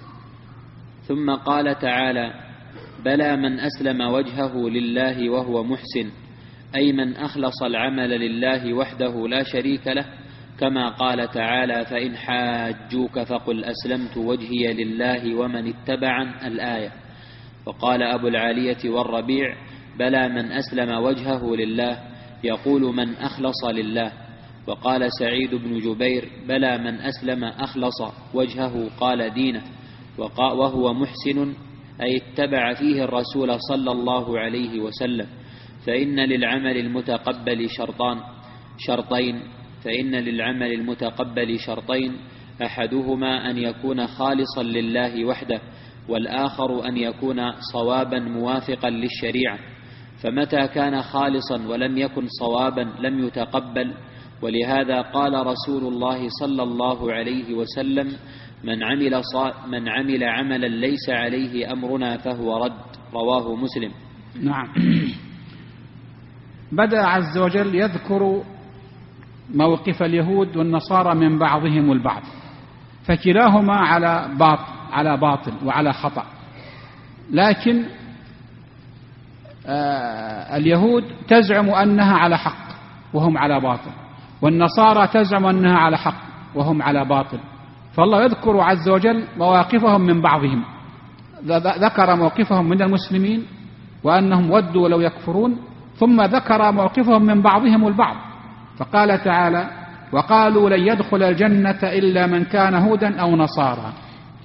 ثم قال تعالى بلى من أسلم وجهه لله وهو محسن، أي من أخلص العمل لله وحده لا شريك له، كما قال تعالى فإن حاجوك فقل أسلمت وجهي لله ومن اتبعن الآية. وقال أبو العالية والربيع بلى من أسلم وجهه لله، يقول من أخلص لله. وقال سعيد بن جبير بلى من أسلم أخلص وجهه قال دينه، وهو محسن أي اتبع فيه الرسول صلى الله عليه وسلم. فإن للعمل المتقبل شرطين، أحدهما أن يكون خالصا لله وحده، والآخر أن يكون صوابا موافقا للشريعة. فمتى كان خالصا ولم يكن صوابا لم يتقبل. ولهذا قال رسول الله صلى الله عليه وسلم من عمل عملا ليس عليه أمرنا فهو رد. رواه مسلم. نعم. بدأ عز وجل يذكر موقف اليهود والنصارى من بعضهم البعض، فكلاهما على باطل وعلى خطأ. لكن اليهود تزعم أنها على حق وهم على باطل، والنصارى تزعم أنها على حق وهم على باطل. فالله يذكر عز وجل مواقفهم من بعضهم، ذكر موقفهم من المسلمين وأنهم ودوا لو يكفرون، ثم ذكر موقفهم من بعضهم البعض، فقال تعالى وقالوا لن يدخل الجنة إلا من كان هودا أو نصارى.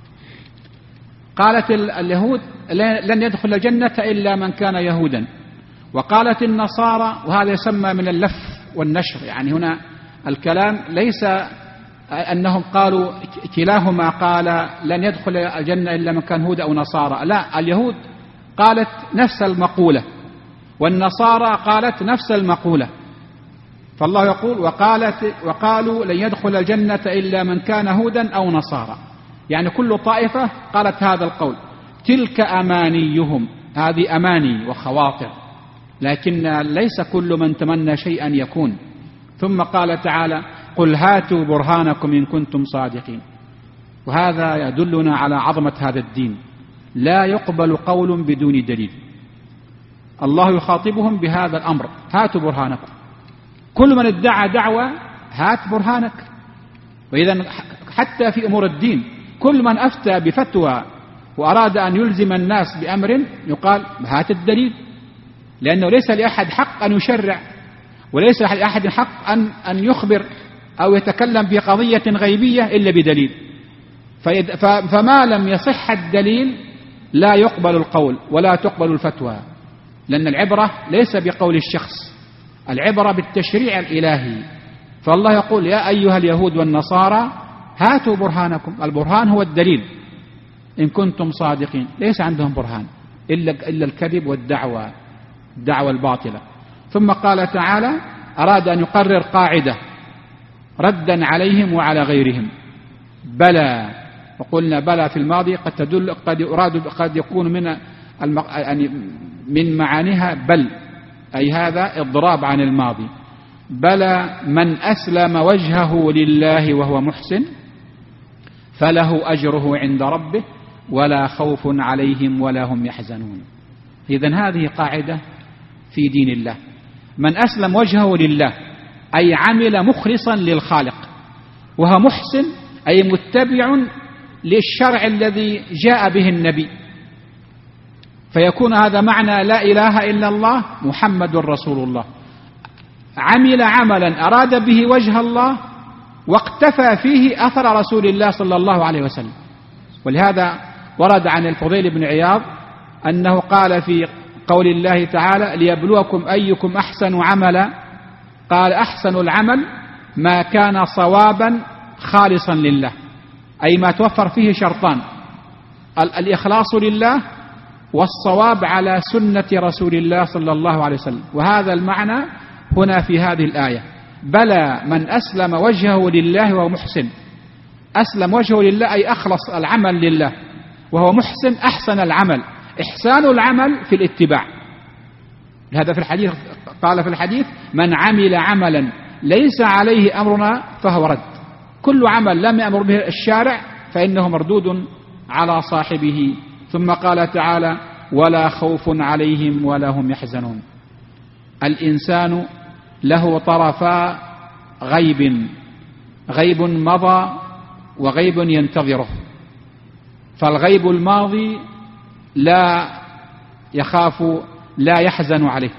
قالت اليهود لن يدخل الجنة إلا من كان يهودا، وقالت النصارى، وهذا يسمى من اللف والنشر، يعني هنا الكلام ليس أنهم قالوا كلاهما قال لن يدخل الجنة إلا من كان هودا أو نصارى، لا، اليهود قالت نفس المقولة والنصارى قالت نفس المقولة. فالله يقول وقالوا لن يدخل الجنة إلا من كان هودا أو نصارى، يعني كل طائفة قالت هذا القول. تلك أمانيهم، هذه أماني وخواطر، لكن ليس كل من تمنى شيئا يكون. ثم قال تعالى قل هاتوا برهانكم إن كنتم صادقين. وهذا يدلنا على عظمة هذا الدين، لا يقبل قول بدون دليل. الله يخاطبهم بهذا الأمر، هاتوا برهانكم. كل من ادعى دعوة هات برهانك. وإذا حتى في أمور الدين كل من أفتى بفتوى وأراد أن يلزم الناس بأمر يقال هات الدليل، لأنه ليس لأحد حق أن يشرع، وليس لأحد حق أن يخبر أو يتكلم في قضية غيبية إلا بدليل. فما لم يصح الدليل لا يقبل القول ولا تقبل الفتوى، لأن العبرة ليس بقول الشخص العبرة بالتشريع الإلهي. فالله يقول يا أيها اليهود والنصارى هاتوا برهانكم. البرهان هو الدليل إن كنتم صادقين. ليس عندهم برهان إلا الكذب والدعوة الباطلة. ثم قال تعالى أراد أن يقرر قاعدة ردا عليهم وعلى غيرهم. بلى، وقلنا بلى في الماضي قد تدل قد يكون من معانيها بل، أي هذا إضراب عن الماضي. بلى من أسلم وجهه لله وهو محسن فله أجره عند ربه ولا خوف عليهم ولا هم يحزنون. إذن هذه قاعدة في دين الله. من أسلم وجهه لله أي عمل مخلصا للخالق، وهو محسن أي متبع للشرع الذي جاء به النبي، فيكون هذا معنى لا إله إلا الله محمد رسول الله. عمل عملا أراد به وجه الله واقتفى فيه أثر رسول الله صلى الله عليه وسلم. ولهذا ورد عن الفضيل بن عياض أنه قال في قول الله تعالى ليبلوكم أيكم أحسن عملا، قال أحسن العمل ما كان صوابا خالصا لله، أي ما توفر فيه شرطان: الإخلاص لله والصواب على سنة رسول الله صلى الله عليه وسلم. وهذا المعنى هنا في هذه الآية. بلى من أسلم وجهه لله وهو محسن. أسلم وجهه لله أي أخلص العمل لله، وهو محسن أحسن العمل. إحسان العمل في الاتباع. هذا في الحديث قال في الحديث من عمل عملا ليس عليه أمرنا فهو رد. كل عمل لم يأمر به الشارع فإنه مردود على صاحبه. ثم قال تعالى ولا خوف عليهم ولا هم يحزنون. الإنسان له طرفا غيب مضى وغيب ينتظره. فالغيب الماضي لا يخاف لا يحزن عليه،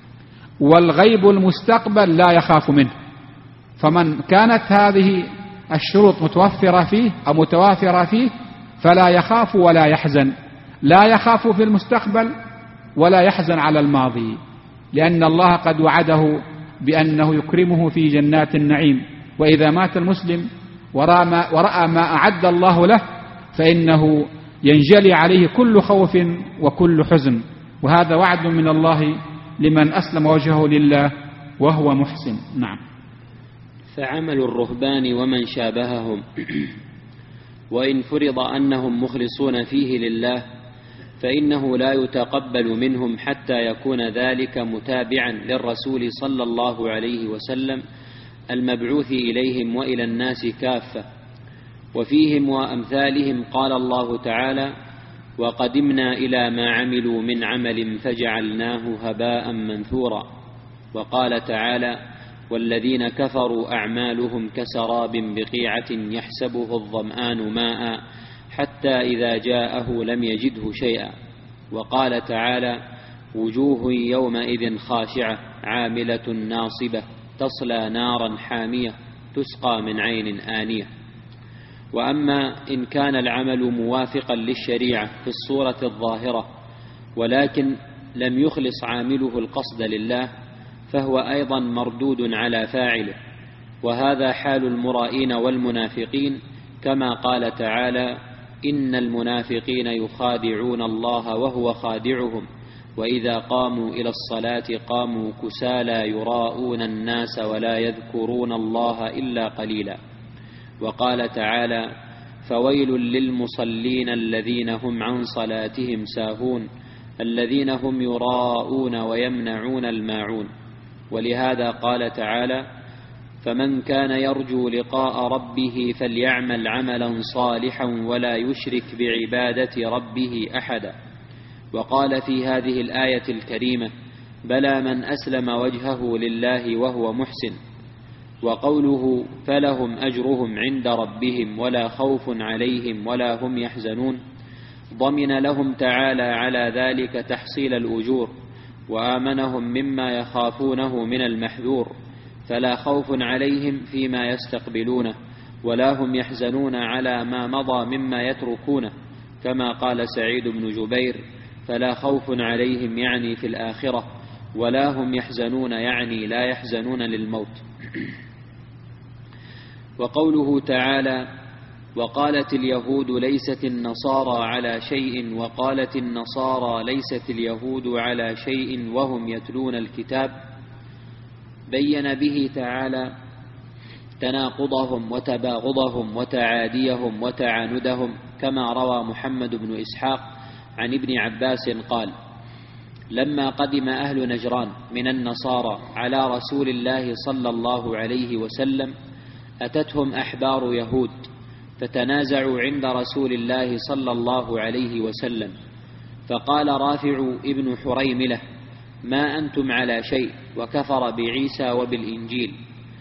والغيب المستقبل لا يخاف منه. فمن كانت هذه الشروط متوفرة فيه أو متوافرة فيه فلا يخاف ولا يحزن. لا يخاف في المستقبل ولا يحزن على الماضي، لأن الله قد وعده بأنه يكرمه في جنات النعيم. وإذا مات المسلم ورأى ما أعد الله له فإنه ينجلي عليه كل خوف وكل حزن. وهذا وعد من الله لمن أسلم وجهه لله وهو محسن. نعم. فعمل الرهبان ومن شابههم وإن فرض أنهم مخلصون فيه لله فإنه لا يتقبل منهم حتى يكون ذلك متابعا للرسول صلى الله عليه وسلم المبعوث إليهم وإلى الناس كافة. وفيهم وأمثالهم قال الله تعالى وقدمنا إلى ما عملوا من عمل فجعلناه هباء منثورا. وقال تعالى والذين كفروا أعمالهم كسراب بقيعة يحسبه الظمآن ماء حتى إذا جاءه لم يجده شيئا. وقال تعالى وجوه يومئذ خاشعة عاملة ناصبة تصلى نارا حامية تسقى من عين آنية. وأما إن كان العمل موافقا للشريعة في الصورة الظاهرة ولكن لم يخلص عامله القصد لله فهو أيضا مردود على فاعله. وهذا حال المرائين والمنافقين، كما قال تعالى إن المنافقين يخادعون الله وهو خادعهم وإذا قاموا إلى الصلاة قاموا كسالى يراءون الناس ولا يذكرون الله إلا قليلا. وقال تعالى فويل للمصلين الذين هم عن صلاتهم ساهون الذين هم يراءون ويمنعون الماعون. ولهذا قال تعالى فمن كان يرجو لقاء ربه فليعمل عملا صالحا ولا يشرك بعبادة ربه أحدا. وقال في هذه الآية الكريمة بلى من أسلم وجهه لله وهو محسن. وقوله فلهم أجرهم عند ربهم ولا خوف عليهم ولا هم يحزنون ضمن لهم تعالى على ذلك تحصيل الأجور وآمنهم مما يخافونه من المحذور، فلا خوف عليهم فيما يستقبلونه ولا هم يحزنون على ما مضى مما يتركونه، كما قال سعيد بن جبير فلا خوف عليهم يعني في الآخرة ولا هم يحزنون يعني لا يحزنون للموت. وقوله تعالى وقالت اليهود ليست النصارى على شيء وقالت النصارى ليست اليهود على شيء وهم يتلون الكتاب، بين به تعالى تناقضهم وتباغضهم وتعاديهم وتعاندهم، كما روى محمد بن إسحاق عن ابن عباس قال لما قدم أهل نجران من النصارى على رسول الله صلى الله عليه وسلم أتتهم أحبار يهود فتنازعوا عند رسول الله صلى الله عليه وسلم، فقال رافع ابن حريملة ما أنتم على شيء، وكفر بعيسى وبالإنجيل.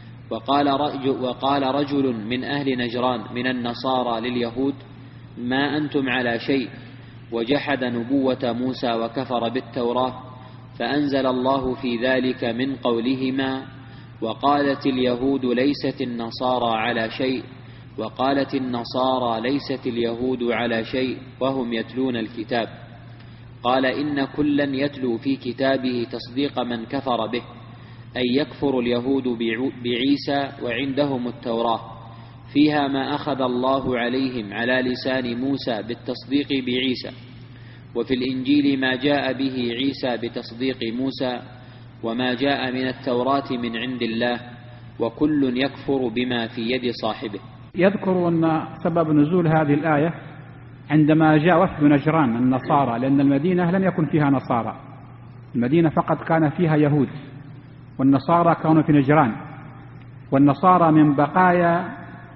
وقال رجل من أهل نجران من النصارى لليهود ما أنتم على شيء، وجحد نبوة موسى وكفر بالتوراة، فأنزل الله في ذلك من قولهما وقالت اليهود ليست النصارى على شيء وقالت النصارى ليست اليهود على شيء وهم يتلون الكتاب. قال إن كلا يتلو في كتابه تصديق من كفر به، أي يكفر اليهود بعيسى وعندهم التوراة فيها ما أخذ الله عليهم على لسان موسى بالتصديق بعيسى، وفي الإنجيل ما جاء به عيسى بتصديق موسى، وما جاء من التوراة من عند الله، وكل يكفر بما في يد صاحبه. يذكر أن سبب نزول هذه الآية عندما جاء وفد نجران النصارى، لأن المدينة لم يكن فيها نصارى، المدينة فقط كان فيها يهود، والنصارى كانوا في نجران. والنصارى من بقايا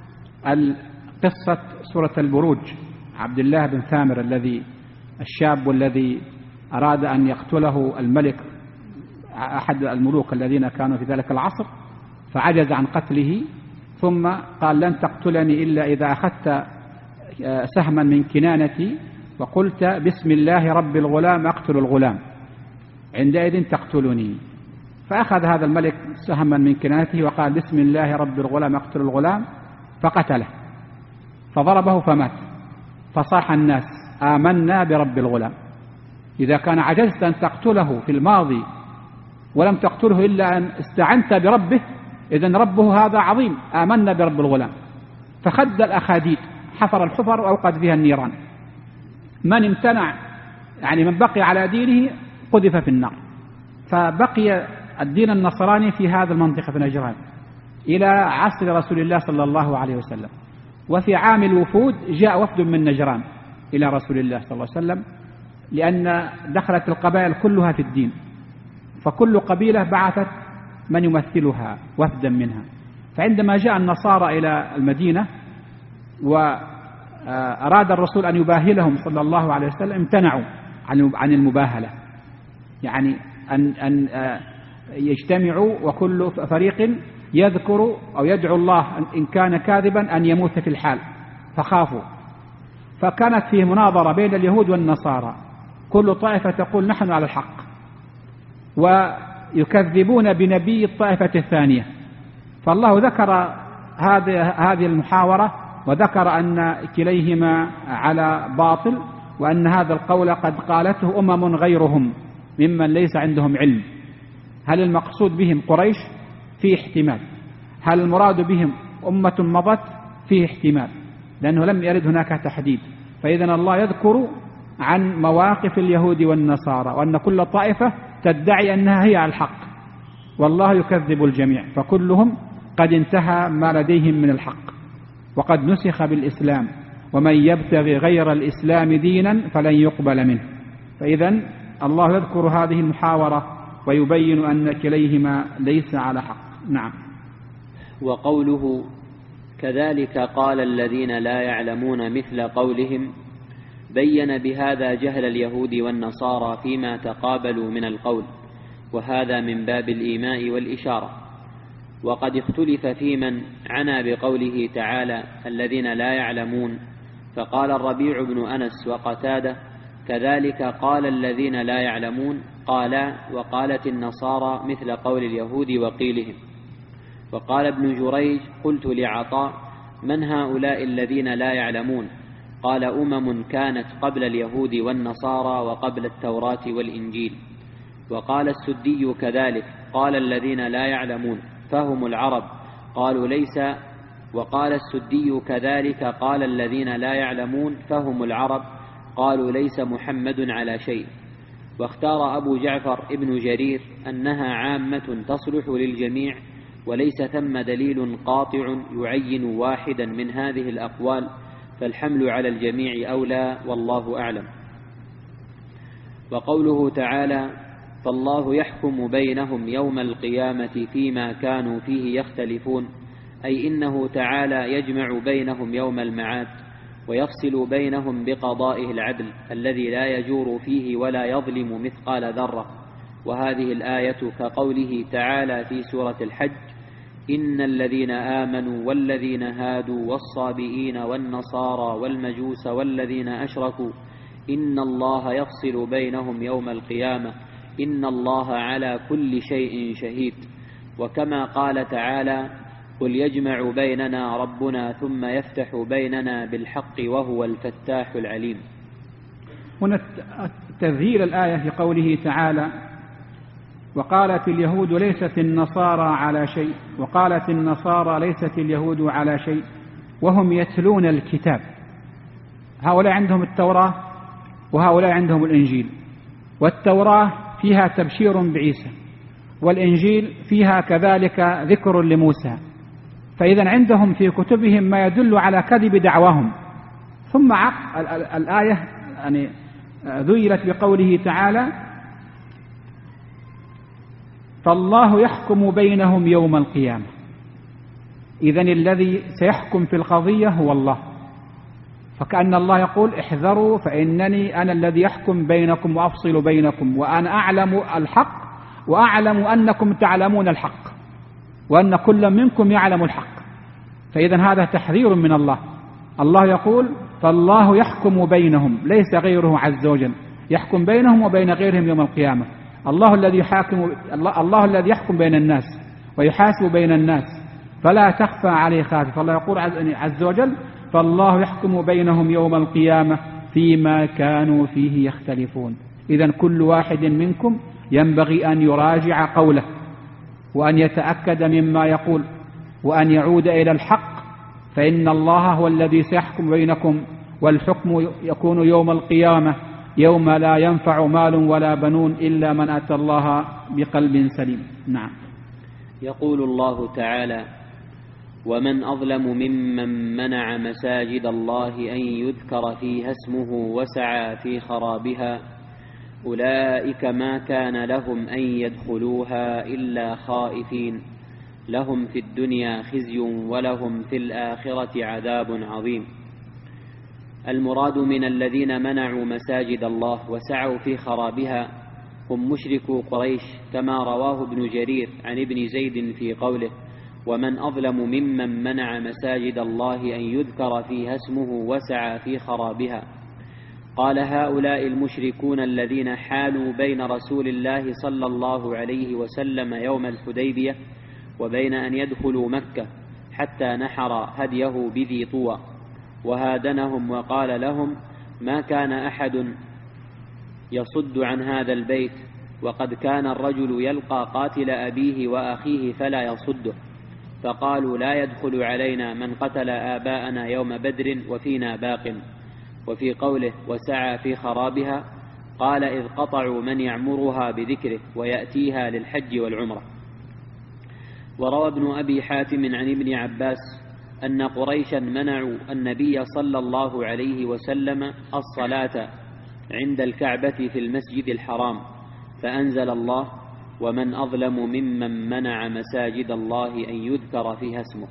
قصة سورة البروج، عبد الله بن ثامر الذي الشاب الذي أراد أن يقتله الملك أحد الملوك الذين كانوا في ذلك العصر، فعجز عن قتله، ثم قال لن تقتلني إلا إذا أخذت سهما من كنانتي وقلت بسم الله رب الغلام أقتل الغلام، عندئذ تقتلني. فأخذ هذا الملك سهما من كنانته وقال بسم الله رب الغلام أقتل الغلام، فقتله فضربه فمات. فصاح الناس آمنا برب الغلام. إذا كان عجزت أن تقتله في الماضي ولم تقتله إلا أن استعنت بربه، إذن ربه هذا عظيم، آمنا برب الغلام. فخد الأخاديد، حفر الحفر وأوقد فيها النيران. من امتنع يعني من بقي على دينه قذف في النار. فبقي الدين النصراني في هذا المنطقة في نجران إلى عصر رسول الله صلى الله عليه وسلم. وفي عام الوفود جاء وفد من نجران إلى رسول الله صلى الله عليه وسلم، لأن دخلت القبائل كلها في الدين، فكل قبيلة بعثت من يمثلها وفدا منها. فعندما جاء النصارى إلى المدينة وأراد الرسول أن يباهلهم صلى الله عليه وسلم، امتنعوا عن المباهلة، يعني أن يجتمعوا وكل فريق يذكر أو يدعو الله إن كان كاذبا أن يموت في الحال، فخافوا. فكانت فيه مناظرة بين اليهود والنصارى، كل طائفة تقول نحن على الحق، ويكذبون بنبي الطائفة الثانية. فالله ذكر هذه المحاورة، وذكر أن كليهما على باطل، وأن هذا القول قد قالته أمم غيرهم ممن ليس عندهم علم. هل المقصود بهم قريش؟ فيه احتمال. هل المراد بهم أمة مضت؟ فيه احتمال، لأنه لم يرد هناك تحديد. فإذن الله يذكر عن مواقف اليهود والنصارى، وأن كل طائفة تدعي أنها هي الحق، والله يكذب الجميع، فكلهم قد انتهى ما لديهم من الحق، وقد نسخ بالإسلام، ومن يبتغي غير الإسلام دينا فلن يقبل منه. فإذن الله يذكر هذه المحاورة ويبين أن كليهما ليس على حق. نعم. وقوله كذلك قال الذين لا يعلمون مثل قولهم، بين بهذا جهل اليهود والنصارى فيما تقابلوا من القول، وهذا من باب الإيماء والإشارة. وقد اختلف في من عنى بقوله تعالى الذين لا يعلمون، فقال الربيع بن أنس وقتادة كذلك قال الذين لا يعلمون، قالا وقالت النصارى مثل قول اليهود وقيلهم. وقال ابن جريج قلت لعطاء من هؤلاء الذين لا يعلمون؟ قال أمم كانت قبل اليهود والنصارى وقبل التوراة والإنجيل. وقال السدي كذلك قال الذين لا يعلمون فهم العرب قالوا ليس. وقال السدي كذلك قال الذين لا يعلمون فهم العرب قالوا ليس محمد على شيء. واختار أبو جعفر ابن جرير أنها عامة تصلح للجميع وليس ثم دليل قاطع يعين واحدا من هذه الأقوال، فالحمل على الجميع أولى والله أعلم. وقوله تعالى فالله يحكم بينهم يوم القيامة فيما كانوا فيه يختلفون، أي إنه تعالى يجمع بينهم يوم المعاد ويفصل بينهم بقضائه العدل الذي لا يجور فيه ولا يظلم مثقال ذرة. وهذه الآية كقوله تعالى في سورة الحج إن الذين آمنوا والذين هادوا والصابئين والنصارى والمجوس والذين أشركوا إن الله يفصل بينهم يوم القيامة إن الله على كل شيء شهيد. وكما قال تعالى قل يجمع بيننا ربنا ثم يفتح بيننا بالحق وهو الفتاح العليم. هنا تذييل الآية في قوله تعالى وقالت اليهود ليست النصارى على شيء وقالت النصارى ليست اليهود على شيء وهم يتلون الكتاب. هؤلاء عندهم التوراة وهؤلاء عندهم الإنجيل، والتوراة فيها تبشير بعيسى والإنجيل فيها كذلك ذكر لموسى، فإذا عندهم في كتبهم ما يدل على كذب دعواهم. ثم الآية يعني ذيلت بقوله تعالى فالله يحكم بينهم يوم القيامة. إذن الذي سيحكم في القضية هو الله، فكأن الله يقول احذروا فإنني أنا الذي يحكم بينكم وأفصل بينكم وأنا أعلم الحق وأعلم أنكم تعلمون الحق وأن كل منكم يعلم الحق. فإذا هذا تحذير من الله. الله يقول فالله يحكم بينهم، ليس غيره عز وجل، يحكم بينهم وبين غيرهم يوم القيامة. الله الذي يحكم بين الناس ويحاسب بين الناس فلا تخفى عليه خافية. فالله يقول عز وجل فالله يحكم بينهم يوم القيامة فيما كانوا فيه يختلفون. إذن كل واحد منكم ينبغي أن يراجع قوله وأن يتأكد مما يقول وأن يعود إلى الحق، فإن الله هو الذي سيحكم بينكم، والحكم يكون يوم القيامة يوم لا ينفع مال ولا بنون إلا من أتى الله بقلب سليم. نعم. يقول الله تعالى ومن أظلم ممن منع مساجد الله أن يذكر فيها اسمه وسعى في خرابها أولئك ما كان لهم أن يدخلوها إلا خائفين لهم في الدنيا خزي ولهم في الآخرة عذاب عظيم. المراد من الذين منعوا مساجد الله وسعوا في خرابها هم مشركو قريش، كما رواه ابن جرير عن ابن زيد في قوله ومن أظلم ممن منع مساجد الله أن يذكر فيها اسمه وسعى في خرابها. قال هؤلاء المشركون الذين حالوا بين رسول الله صلى الله عليه وسلم يوم الحديبية وبين أن يدخلوا مكة حتى نحر هديه بذي طوى وهادنهم وقال لهم ما كان أحد يصد عن هذا البيت وقد كان الرجل يلقى قاتل أبيه وأخيه فلا يصده، فقالوا لا يدخل علينا من قتل آباءنا يوم بدر وفينا باق. وفي قوله وسعى في خرابها قال إذ قطعوا من يعمرها بذكره ويأتيها للحج والعمرة. وروى ابن أبي حاتم عن ابن عباس أن قريشا منعوا النبي صلى الله عليه وسلم الصلاة عند الكعبة في المسجد الحرام، فأنزل الله ومن أظلم ممن منع مساجد الله أن يذكر فيها اسمه.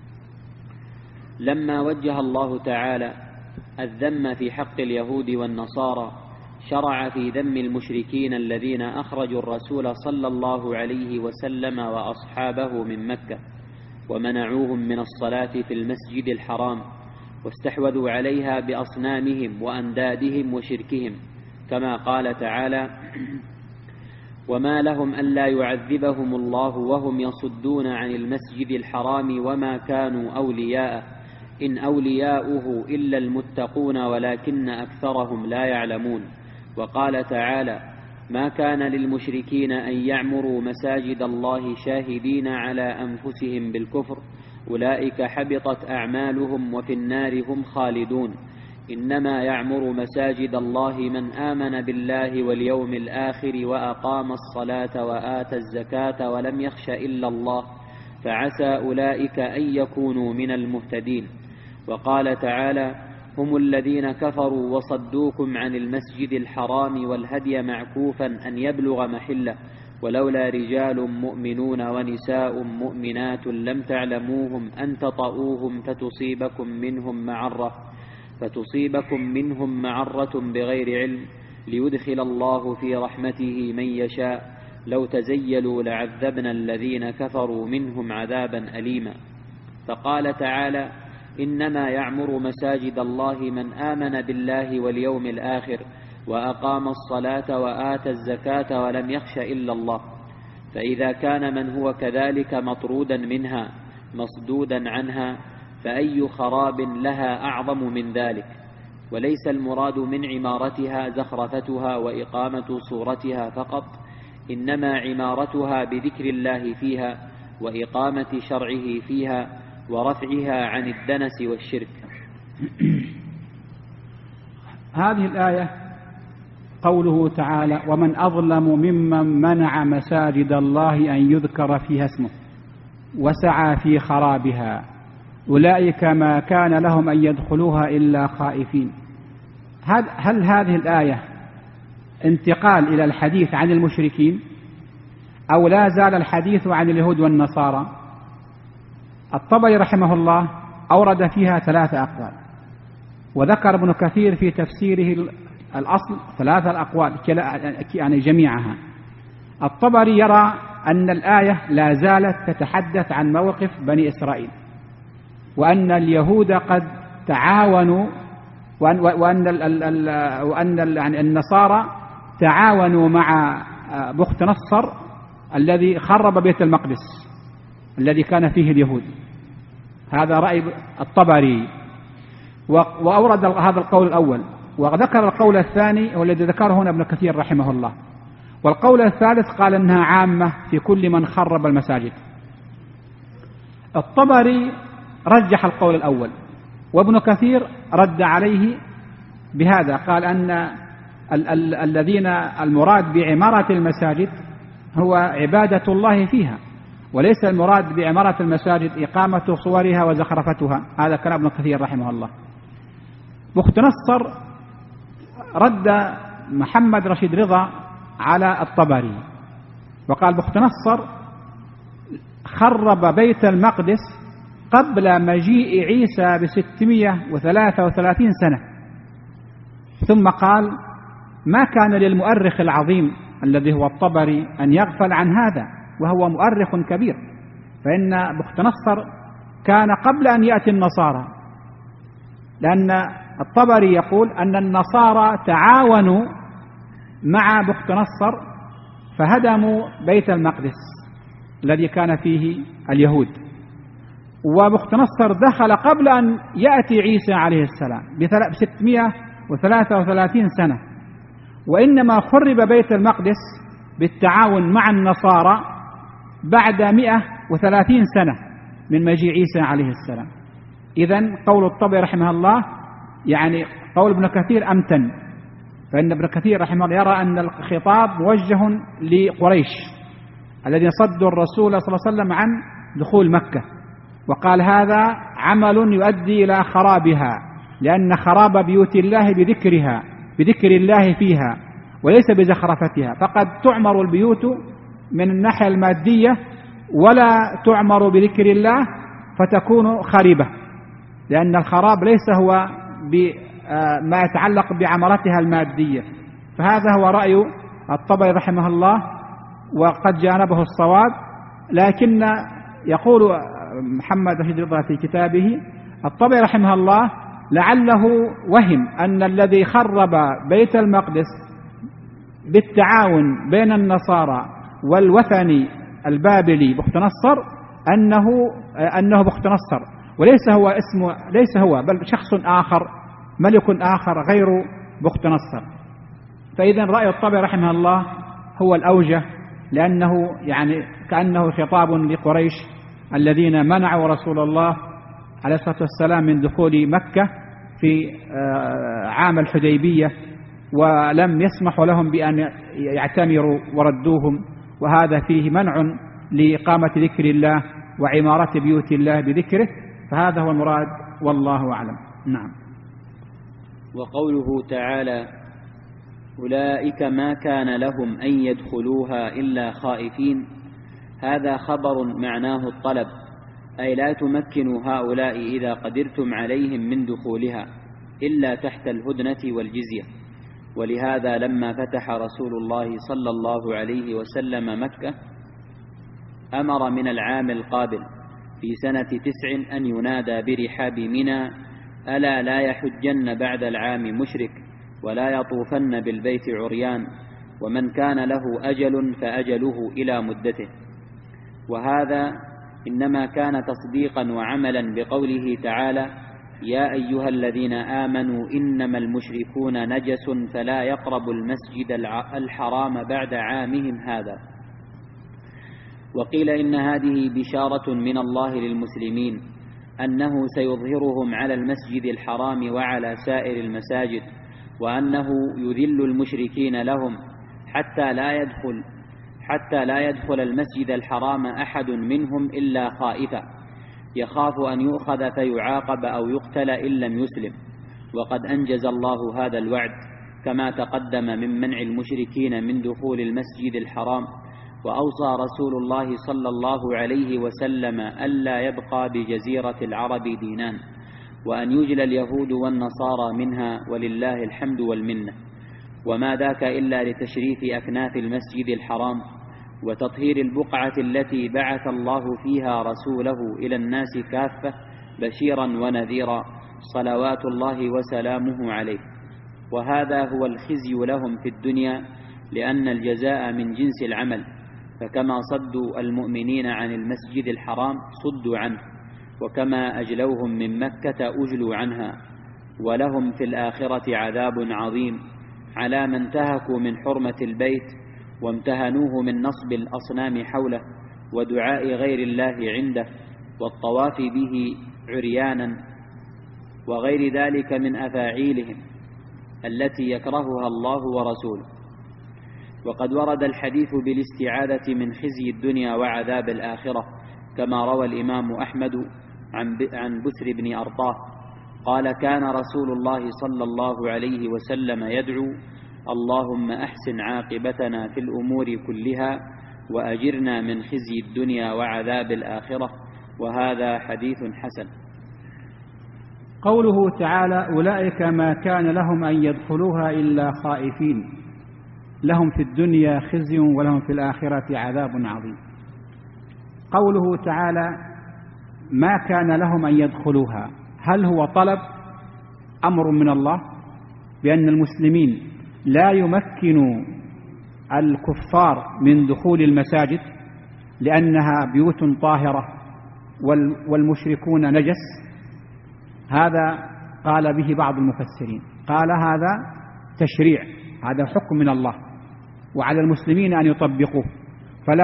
لما وجه الله تعالى الذم في حق اليهود والنصارى شرع في ذم المشركين الذين أخرجوا الرسول صلى الله عليه وسلم وأصحابه من مكة ومنعوهم من الصلاة في المسجد الحرام واستحوذوا عليها بأصنامهم وأندادهم وشركهم، كما قال تعالى وما لهم ألا يعذبهم الله وهم يصدون عن المسجد الحرام وما كانوا أولياءه إن أولياؤه إلا المتقون ولكن أكثرهم لا يعلمون. وقال تعالى ما كان للمشركين أن يعمروا مساجد الله شاهدين على أنفسهم بالكفر، أولئك حبطت أعمالهم وفي النار هم خالدون. إنما يعمر مساجد الله من آمن بالله واليوم الآخر وأقام الصلاة وآتى الزكاة ولم يخش إلا الله، فعسى أولئك أن يكونوا من المهتدين. وقال تعالى: هم الذين كفروا وصدوكم عن المسجد الحرام والهدي معكوفا أن يبلغ محله، ولولا رجال مؤمنون ونساء مؤمنات لم تعلموهم أن تطؤوهم فتصيبكم منهم معرة بغير علم ليدخل الله في رحمته من يشاء، لو تزيلوا لعذبنا الذين كفروا منهم عذابا أليما. فقال تعالى: إنما يعمر مساجد الله من آمن بالله واليوم الآخر وأقام الصلاة وآتى الزكاة ولم يخش إلا الله. فإذا كان من هو كذلك مطرودا منها مصدودا عنها، فأي خراب لها أعظم من ذلك؟ وليس المراد من عمارتها زخرفتها وإقامة صورتها فقط، إنما عمارتها بذكر الله فيها وإقامة شرعه فيها ورفعها عن الدنس والشرك. هذه الآية قوله تعالى: ومن أظلم ممن منع مساجد الله أن يذكر فيها اسمه وسعى في خرابها، أولئك ما كان لهم أن يدخلوها إلا خائفين. هل هذه الآية انتقال إلى الحديث عن المشركين أو لا زال الحديث عن اليهود والنصارى؟ الطبري رحمه الله أورد فيها 3 أقوال، وذكر ابن كثير في تفسيره الأصل 3 الأقوال يعني جميعها. الطبري يرى أن الآية لا زالت تتحدث عن موقف بني إسرائيل، وأن اليهود قد تعاونوا، وأن النصارى تعاونوا مع بخت نصر الذي خرب بيت المقدس الذي كان فيه اليهود. هذا رأي الطبري، وأورد هذا القول الأول، وذكر القول الثاني والذي ذكره هنا ابن كثير رحمه الله. والقول الثالث قال أنها عامة في كل من خرب المساجد. الطبري رجح القول الأول، وابن كثير رد عليه بهذا، قال أن الذين المراد بعمارة المساجد هو عبادة الله فيها، وليس المراد بعمارة المساجد إقامة صورها وزخرفتها. هذا كلام ابن كثير رحمه الله. بخت نصر رد محمد رشيد رضا على الطبري، وقال: بخت نصر خرب بيت المقدس قبل مجيء عيسى ب633 سنة. ثم قال: ما كان للمؤرخ العظيم الذي هو الطبري أن يغفل عن هذا، وهو مؤرخ كبير، فإن بخت نصر كان قبل أن يأتي النصارى، لأن الطبري يقول أن النصارى تعاونوا مع بخت نصر فهدموا بيت المقدس الذي كان فيه اليهود، وبخت نصر دخل قبل أن يأتي عيسى عليه السلام ب633 سنة، وإنما خرب بيت المقدس بالتعاون مع النصارى بعد 130 سنة من مجيء عيسى عليه السلام. إذن قول الطبري رحمه الله يعني قول ابن كثير أمتن، فإن ابن كثير رحمه الله يرى أن الخطاب موجه لقريش الذين صدوا الرسول صلى الله عليه وسلم عن دخول مكة، وقال هذا عمل يؤدي إلى خرابها، لأن خراب بيوت الله بذكر الله فيها وليس بزخرفتها. فقد تعمر البيوت من الناحية المادية ولا تعمر بذكر الله فتكون خريبة، لأن الخراب ليس هو بما يتعلق بعمرتها المادية. فهذا هو رأي الطبري رحمه الله، وقد جانبه الصواب. لكن يقول محمد رشيد رضا في كتابه: الطبري رحمه الله لعله وهم أن الذي خرب بيت المقدس بالتعاون بين النصارى والوثني البابلي بخت نصر أنه بخت نصر، وليس هو اسمه، ليس هو، بل شخص آخر، ملك آخر غير بخت نصر. فإذا رأي الطبري رحمه الله هو الأوجه، لأنه يعني كأنه خطاب لقريش الذين منعوا رسول الله عليه الصلاة والسلام من دخول مكة في عام الحديبية، ولم يسمحوا لهم بأن يعتمروا وردوهم، وهذا فيه منع لإقامة ذكر الله وعمارة بيوت الله بذكره، فهذا هو المراد والله أعلم. نعم. وقوله تعالى: أولئك ما كان لهم أن يدخلوها إلا خائفين، هذا خبر معناه الطلب، أي لا تمكنوا هؤلاء إذا قدرتم عليهم من دخولها إلا تحت الهدنة والجزية. ولهذا لما فتح رسول الله صلى الله عليه وسلم مكة أمر من العام القابل في سنة 9 أن ينادى برحاب منى: ألا لا يحجن بعد العام مشرك ولا يطوفن بالبيت عريان، ومن كان له أجل فأجله إلى مدته. وهذا إنما كان تصديقا وعملا بقوله تعالى: يا أيها الذين آمنوا إنما المشركون نجس فلا يقربوا المسجد الحرام بعد عامهم هذا. وقيل إن هذه بشارة من الله للمسلمين أنه سيظهرهم على المسجد الحرام وعلى سائر المساجد، وأنه يذل المشركين لهم حتى لا يدخل المسجد الحرام أحد منهم إلا خائفا يخاف أن يؤخذ فيعاقب أو يقتل إن لم يسلم. وقد أنجز الله هذا الوعد كما تقدم من منع المشركين من دخول المسجد الحرام. وأوصى رسول الله صلى الله عليه وسلم ألا يبقى بجزيرة العرب دينان، وأن يجلى اليهود والنصارى منها، ولله الحمد والمنة. وما ذاك إلا لتشريف أكناف المسجد الحرام وتطهير البقعة التي بعث الله فيها رسوله إلى الناس كافة بشيرا ونذيرا صلوات الله وسلامه عليه. وهذا هو الخزي لهم في الدنيا، لأن الجزاء من جنس العمل، فكما صدوا المؤمنين عن المسجد الحرام صدوا عنه، وكما أجلوهم من مكة أجلوا عنها. ولهم في الآخرة عذاب عظيم على من انتهكوا من حرمة البيت وامتهنوه من نصب الأصنام حوله ودعاء غير الله عنده والطواف به عريانا وغير ذلك من أفاعيلهم التي يكرهها الله ورسوله. وقد ورد الحديث بالاستعاذة من خزي الدنيا وعذاب الآخرة، كما روى الإمام أحمد عن بسر بن أرطاه قال: كان رسول الله صلى الله عليه وسلم يدعو: اللهم أحسن عاقبتنا في الأمور كلها وأجرنا من خزي الدنيا وعذاب الآخرة. وهذا حديث حسن. قوله تعالى: أولئك ما كان لهم أن يدخلوها إلا خائفين، لهم في الدنيا خزي ولهم في الآخرة عذاب عظيم. قوله تعالى: ما كان لهم أن يدخلوها، هل هو طلب أمر من الله بأن المسلمين لا يمكنوا الكفار من دخول المساجد لأنها بيوت طاهرة والمشركون نجس؟ هذا قال به بعض المفسرين، قال هذا تشريع، هذا حكم من الله وعلى المسلمين أن يطبقوه، فلا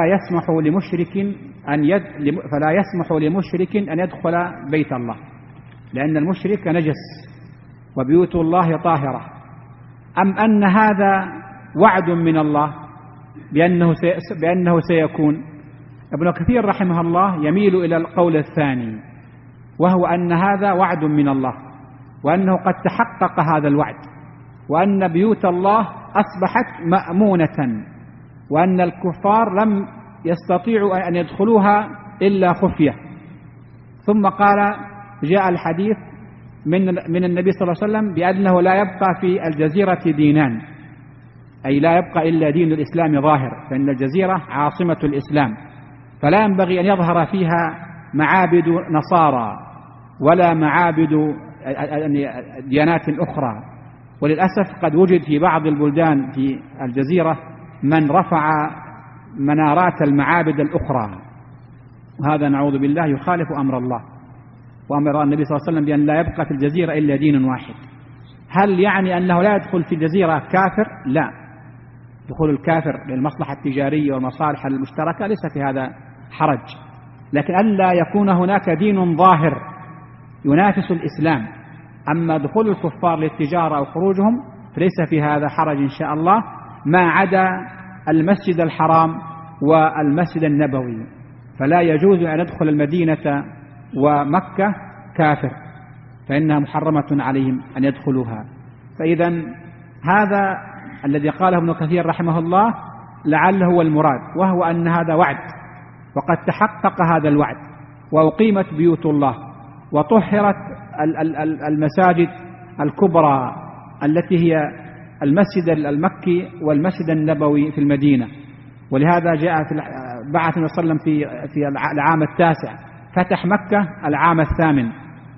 يسمح لمشرك أن يدخل بيت الله، لأن المشرك نجس وبيوت الله طاهرة. أم أن هذا وعد من الله بأنه سيكون؟ ابن كثير رحمه الله يميل إلى القول الثاني، وهو أن هذا وعد من الله، وأنه قد تحقق هذا الوعد، وأن بيوت الله أصبحت مأمونة، وأن الكفار لم يستطيعوا أن يدخلوها إلا خفية. ثم قال: جاء الحديث من النبي صلى الله عليه وسلم بأنه لا يبقى في الجزيرة دينان، أي لا يبقى إلا دين الإسلام ظاهر، فإن الجزيرة عاصمة الإسلام، فلا ينبغي أن يظهر فيها معابد نصارى ولا معابد ديانات أخرى. وللأسف قد وجد في بعض البلدان في الجزيرة من رفع منارات المعابد الأخرى، وهذا نعوذ بالله يخالف أمر الله، وأمر النبي صلى الله عليه وسلم بأن لا يبقى في الجزيرة إلا دين واحد. هل يعني أنه لا يدخل في الجزيرة كافر؟ لا، دخول الكافر للمصلحة التجارية والمصالح المشتركة ليس في هذا حرج، لكن ألا يكون هناك دين ظاهر ينافس الإسلام. أما دخول الكفار للتجارة أو خروجهم فليس في هذا حرج إن شاء الله، ما عدا المسجد الحرام والمسجد النبوي، فلا يجوز أن يدخل المدينة ومكة كافر، فإنها محرمة عليهم أن يدخلوها. فإذا هذا الذي قاله ابن كثير رحمه الله لعله هو المراد، وهو أن هذا وعد، وقد تحقق هذا الوعد، وأقيمت بيوت الله، وطهرت المساجد الكبرى التي هي المسجد المكي والمسجد النبوي في المدينة. ولهذا جاء بعث النبي صلى الله عليه وسلم في العام 9 فتح مكة العام 8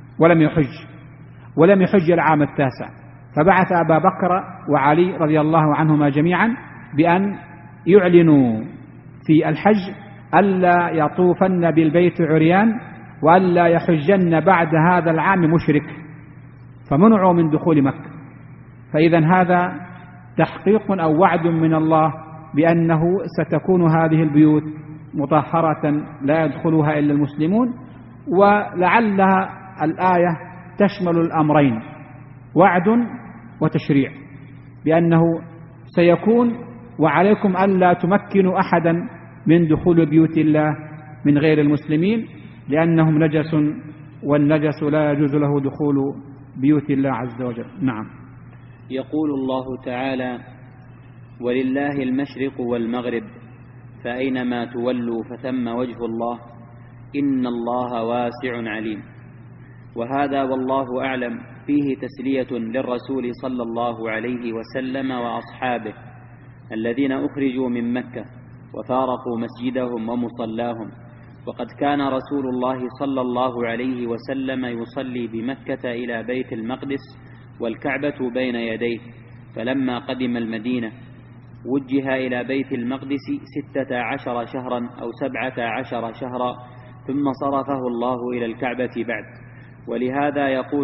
ولم يحج العام 9، فبعث أبا بكر وعلي رضي الله عنهما جميعا بأن يعلنوا في الحج ألا يطوفن بالبيت عريان وألا يحجن بعد هذا العام مشرك، فمنعوا من دخول مكة. فإذا هذا تحقيق أو وعد من الله بأنه ستكون هذه البيوت مطهرة لا يدخلها إلا المسلمون. ولعلها الآية تشمل الأمرين، وعد وتشريع، بأنه سيكون وعليكم ألا تمكنوا أحدا من دخول بيوت الله من غير المسلمين، لأنهم نجس، والنجس لا يجوز له دخول بيوت الله عز وجل. نعم. يقول الله تعالى: ولله المشرق والمغرب فأينما تولوا فثم وجه الله إن الله واسع عليم. وهذا والله أعلم فيه تسلية للرسول صلى الله عليه وسلم وأصحابه الذين أخرجوا من مكة وفارقوا مسجدهم ومصلاهم، وقد كان رسول الله صلى الله عليه وسلم يصلي بمكة إلى بيت المقدس والكعبة بين يديه، فلما قدم المدينة وجه إلى بيت المقدس 16 شهرا أو 17 شهرا، ثم صرفه الله إلى الكعبة بعد. ولهذا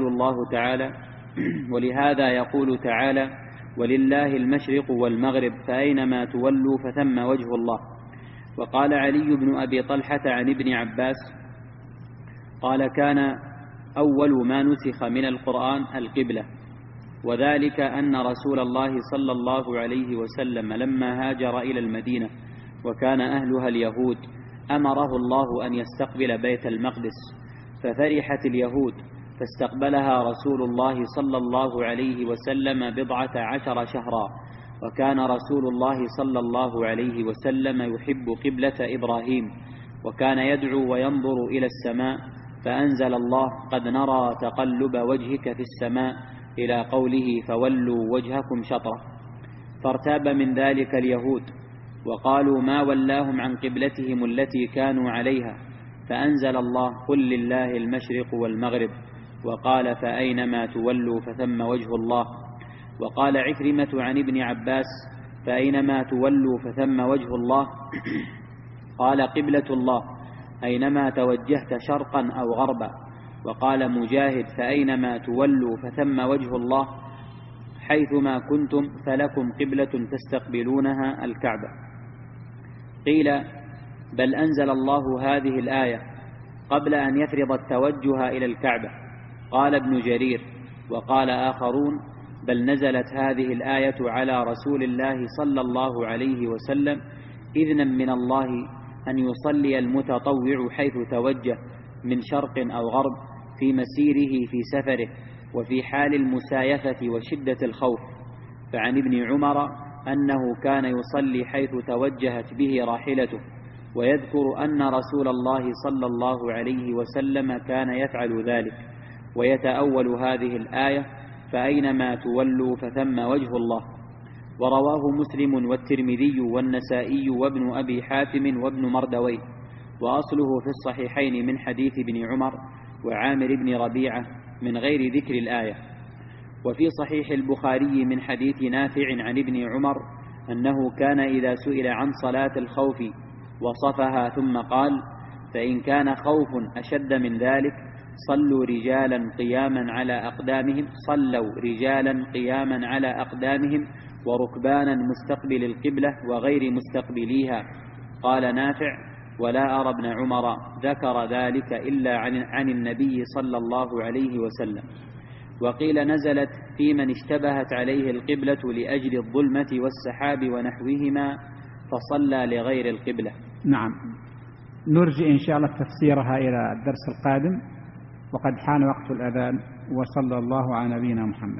يقول تعالى: ولله المشرق والمغرب فأينما تولوا فثم وجه الله. وقال علي بن أبي طلحة عن ابن عباس قال: كان أول ما نسخ من القرآن القبلة، وذلك أن رسول الله صلى الله عليه وسلم لما هاجر إلى المدينة وكان أهلها اليهود أمره الله أن يستقبل بيت المقدس، ففرحت اليهود فاستقبلها رسول الله صلى الله عليه وسلم 14 شهرا. وكان رسول الله صلى الله عليه وسلم يحب قبلة إبراهيم، وكان يدعو وينظر إلى السماء، فأنزل الله: قد نرى تقلب وجهك في السماء، إلى قوله: فولوا وجهكم شطرة. فارتاب من ذلك اليهود وقالوا: ما ولاهم عن قبلتهم التي كانوا عليها، فأنزل الله: قل لله المشرق والمغرب، وقال: فأينما تولوا فثم وجه الله. وقال عكرمة عن ابن عباس: فأينما تولوا فثم وجه الله قال: قبلة الله أينما توجهت شرقا أو غربا. وقال مجاهد: فأينما تولوا فثم وجه الله، حيثما كنتم فلكم قبلة تستقبلونها الكعبة. قيل: بل أنزل الله هذه الآية قبل أن يفرض التوجه إلى الكعبة. قال ابن جرير. وقال آخرون: بل نزلت هذه الآية على رسول الله صلى الله عليه وسلم إذنا من الله أن يصلي المتطوع حيث توجه من شرق أو غرب في مسيره في سفره وفي حال المسايفة وشدة الخوف. فعن ابن عمر أنه كان يصلي حيث توجهت به راحلته، ويذكر أن رسول الله صلى الله عليه وسلم كان يفعل ذلك، ويتأول هذه الآية: فأينما تولوا فثم وجه الله. ورواه مسلم والترمذي والنسائي وابن أبي حاتم وابن مردويه، وأصله في الصحيحين من حديث ابن عمر وعامر بن ربيعة من غير ذكر الآية. وفي صحيح البخاري من حديث نافع عن ابن عمر أنه كان إذا سئل عن صلاة الخوف وصفها ثم قال: فإن كان خوف أشد من ذلك صلوا رجالا قياما على أقدامهم وركبانا مستقبل القبلة وغير مستقبليها. قال نافع: ولا أرى ابن عمر ذكر ذلك إلا عن النبي صلى الله عليه وسلم. وقيل نزلت في من اشتبهت عليه القبلة لأجل الظلمة والسحاب ونحوهما فصلى لغير القبلة. نعم، نرجع إن شاء الله تفسيرها إلى الدرس القادم، وقد حان وقت الأذان، وصلى الله على نبينا محمد.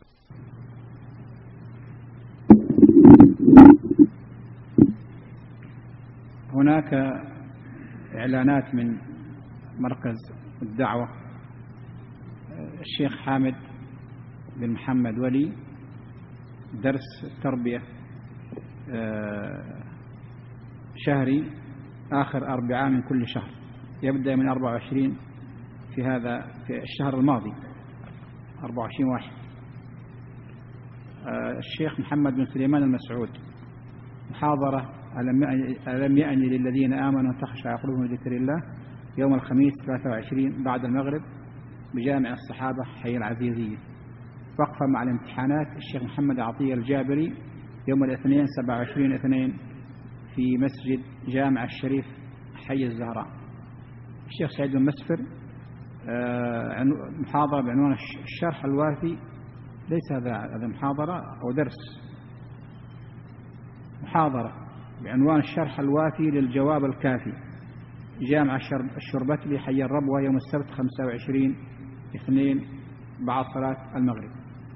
هناك إعلانات من مركز الدعوة الشيخ حامد بن محمد ولي، درس تربية شهري آخر 4 من كل شهر، يبدأ من 24 في الشهر الماضي 24/1. الشيخ محمد بن سليمان المسعود، محاضرة ألم يأن للذين آمنوا تخشع قلوبهم لذكر الله، يوم الخميس 23 بعد المغرب بجامع الصحابة حي العزيزية. وقفة مع الامتحانات الشيخ محمد عطية الجابري يوم الاثنين 27/2 في مسجد جامع الشريف حي الزهراء. الشيخ سعيد بن مسفر محاضرة بعنوان الشرح الوافي، ليس هذا محاضرة أو درس، محاضرة بعنوان الشرح الوافي للجواب الكافي، جامع الشربتلي حي الربوة يوم السبت 25/2 بعد صلاة المغرب.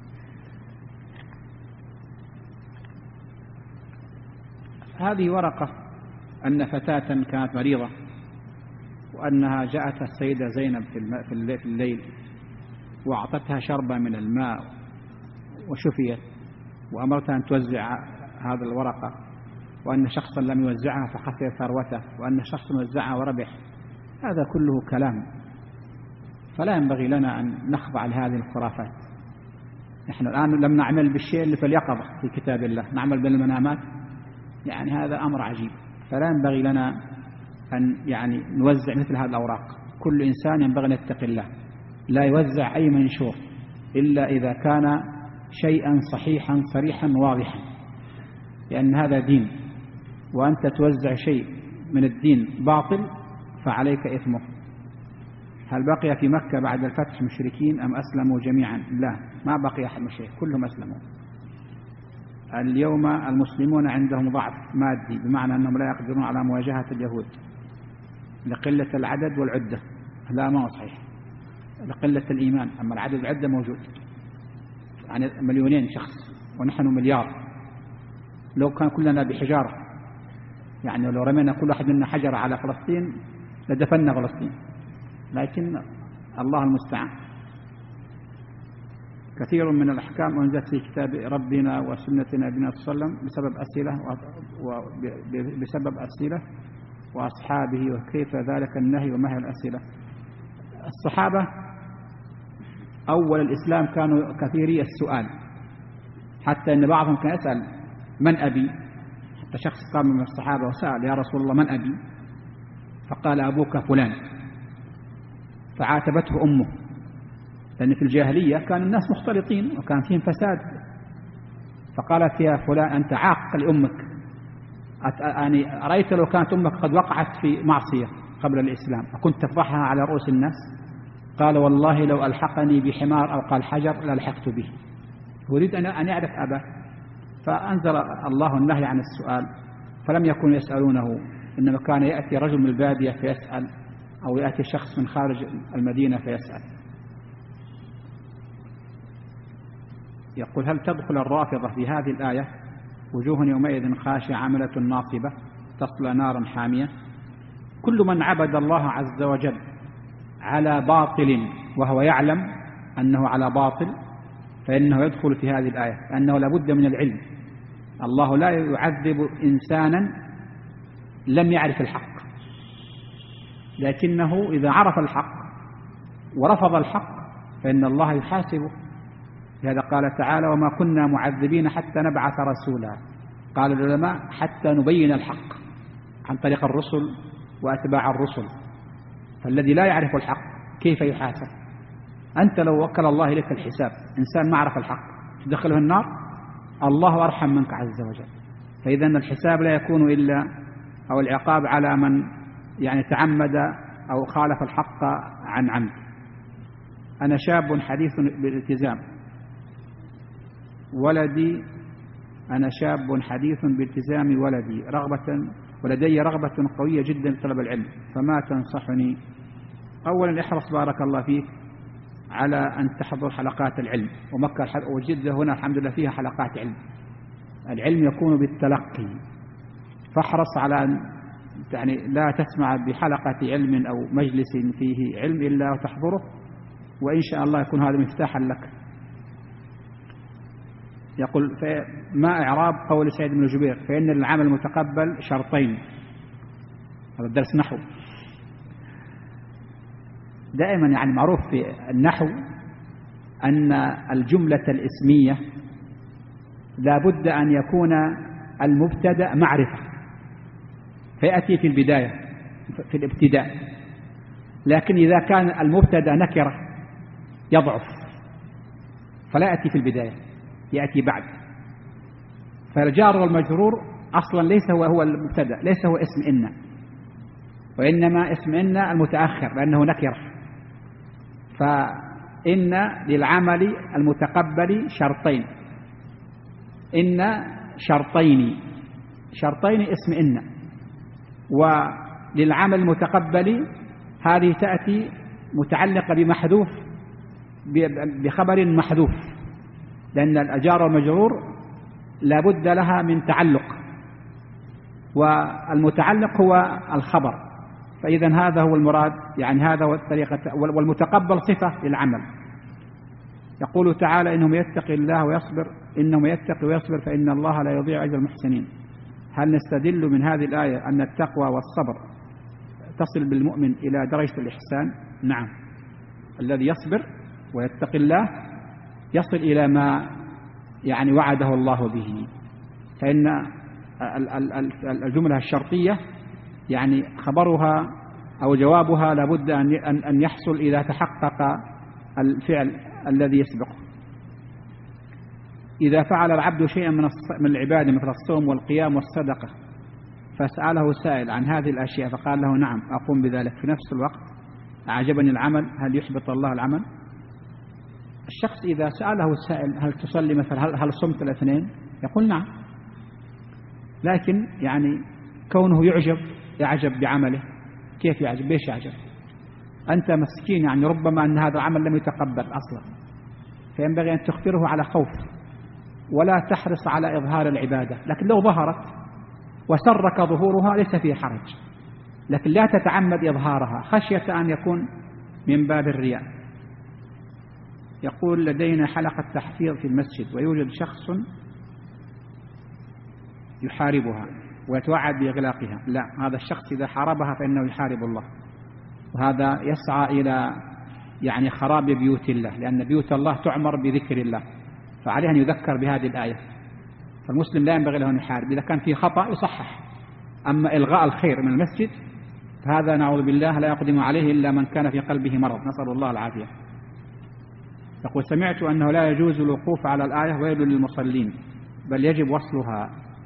هذه ورقة أن فتاة كانت مريضة، وأنها جاءت السيدة زينب في الليل وأعطتها شربة من الماء وشفيت، وأمرتها أن توزع هذا الورقة، وأن شخصا لم يوزعها فخسر ثروته، وأن شخصا وزعها وربح. هذا كله كلام، فلا ينبغي لنا أن نخضع لهذه الخرافات. نحن الآن لم نعمل بالشيء اللي في اليقظة في كتاب الله، نعمل بالمنامات، يعني هذا أمر عجيب. فلا ينبغي لنا أن نوزع مثل هذه الأوراق. كل إنسان ينبغي أن يتقي الله، لا يوزع أي منشور إلا إذا كان شيئا صحيحا صريحا واضحا، لأن هذا دين، وأنت توزع شيء من الدين باطل فعليك إثمه. هل بقي في مكة بعد الفتح مشركين أم أسلموا جميعا؟ لا، ما بقي أحد مشرك، كلهم أسلموا. اليوم المسلمون عندهم ضعف مادي، بمعنى أنهم لا يقدرون على مواجهة اليهود لقلة العدد والعدة. لا، ما هو صحيح، لقلة الإيمان. أما العدد والعدة موجود، يعني 2,000,000 شخص ونحن 1,000,000. لو كان كلنا بحجارة، يعني لو رمينا كل واحد منا حجر على فلسطين لدفنا فلسطين، لكن الله المستعان. كثير من الأحكام أنزلت في كتاب ربنا وسنة نبينا صلى الله عليه وسلم بسبب أسئلة وأصحابه، وكيف ذلك النهي وما هي الأسئلة. الصحابة أول الإسلام كانوا كثيري السؤال، حتى أن بعضهم كان يسأل من أبي. حتى شخص قام من الصحابة وسأل يا رسول الله من أبي؟ فقال أبوك فلان، فعاتبته أمه، لأن في الجاهلية كان الناس مختلطين وكان فيهم فساد. فقالت يا فلان أنت عاق لأمك، يعني أرأيت لو كانت أمك قد وقعت في معصية قبل الإسلام أكنت تفضحها على رؤوس الناس؟ قال والله لو ألحقني بحمار أو قال حجر للحقت به. أريد أن يعرف أباه، فأنزل الله النهي عن السؤال، فلم يكونوا يسألونه، إنما كان يأتي رجل من البادية فيسأل، أو يأتي شخص من خارج المدينة فيسأل. يقول هل تدخل الرافضة في هذه الآية وجوه يومئذ خاشعة عاملة ناصبة تصلى نارا حامية؟ كل من عبد الله عز وجل على باطل وهو يعلم أنه على باطل فإنه يدخل في هذه الآية، لأنه لابد من العلم. الله لا يعذب إنسانا لم يعرف الحق، لكنه إذا عرف الحق ورفض الحق فإن الله يحاسبه. لهذا قال تعالى وما كنا معذبين حتى نبعث رسولا. قال العلماء حتى نبين الحق عن طريق الرسل وأتباع الرسل. فالذي لا يعرف الحق كيف يحاسب؟ أنت لو وكل الله إليك الحساب، إنسان ما عرف الحق تدخله النار؟ الله أرحم منك عز وجل. فإذا الحساب لا يكون إلا أو العقاب على من يعني تعمد أو خالف الحق عن عمد. أنا شاب حديث بالالتزام ولدي، أنا شاب حديث بالتزام ولدي رغبة قوية جدا في طلب العلم، فما تنصحني؟ أولا احرص بارك الله فيك على أن تحضر حلقات العلم، ومكة وجدة هنا الحمد لله فيها حلقات علم. العلم يكون بالتلقي، فاحرص على أن يعني لا تسمع بحلقة علم أو مجلس فيه علم إلا وتحضره، وإن شاء الله يكون هذا مفتاحا لك. يقول ما إعراب قول سعيد بن جبير فإن العمل المتقبل شرطين؟ هذا الدرس نحو. دائما يعني معروف في النحو أن الجملة الإسمية لا بد أن يكون المبتدأ معرفة فيأتي في البداية في الابتداء، لكن إذا كان المبتدأ نكرة يضعف فلا يأتي في البداية، يأتي بعد. فالجار والمجرور أصلا ليس هو المبتدأ، ليس هو اسم إن، وإنما اسم إن المتأخر لأنه نكرة. فإن للعمل المتقبل شرطين، إن شرطين اسم إن، وللعمل المتقبل هذه تأتي متعلقة بمحذوف بخبر محذوف، لأن الجار والمجرور لا بد لها من تعلق، والمتعلق هو الخبر. فإذا هذا هو المراد، يعني هذا هو الطريقة. والمتقبل صفة للعمل. يقول تعالى إنهم يتقي الله ويصبر، إنهم يتقي ويصبر فإن الله لا يضيع أجر المحسنين. هل نستدل من هذه الآية أن التقوى والصبر تصل بالمؤمن إلى درجة الإحسان؟ نعم، الذي يصبر ويتقي الله يصل إلى ما يعني وعده الله به. فإن الجملة الشرطية يعني خبرها أو جوابها لابد أن يحصل إذا تحقق الفعل الذي يسبقه. إذا فعل العبد شيئا من العبادة مثل الصوم والقيام والصدقة فسأله سائل عن هذه الأشياء فقال له نعم أقوم بذلك، في نفس الوقت أعجبني العمل، هل يحبط الله العمل؟ الشخص إذا سأله السائل هل تصلي مثلا، هل صمت الاثنين، يقول نعم، لكن يعني كونه يعجب بعمله. كيف يعجب؟ ليش يعجب؟ أنت مسكين، يعني ربما أن هذا العمل لم يتقبل أصلا، فينبغي أن تخبره على خوف ولا تحرص على إظهار العبادة. لكن لو ظهرت وسرك ظهورها ليس فيه حرج، لكن لا تتعمد إظهارها خشية أن يكون من باب الرياء. يقول لدينا حلقة تحفيظ في المسجد ويوجد شخص يحاربها ويتوعد بإغلاقها. لا، هذا الشخص إذا حاربها فإنه يحارب الله، وهذا يسعى إلى يعني خراب بيوت الله، لأن بيوت الله تعمر بذكر الله، فعليه أن يذكر بهذه الآية. فالمسلم لا ينبغي له أن يحارب، إذا كان فيه خطأ يصحح. أما إلغاء الخير من المسجد فهذا نعوذ بالله لا يقدم عليه إلا من كان في قلبه مرض، نسأل الله العافية. يقول سمعت أنه لا يجوز الوقوف على الآية ويل للمصلين، بل يجب وصلها.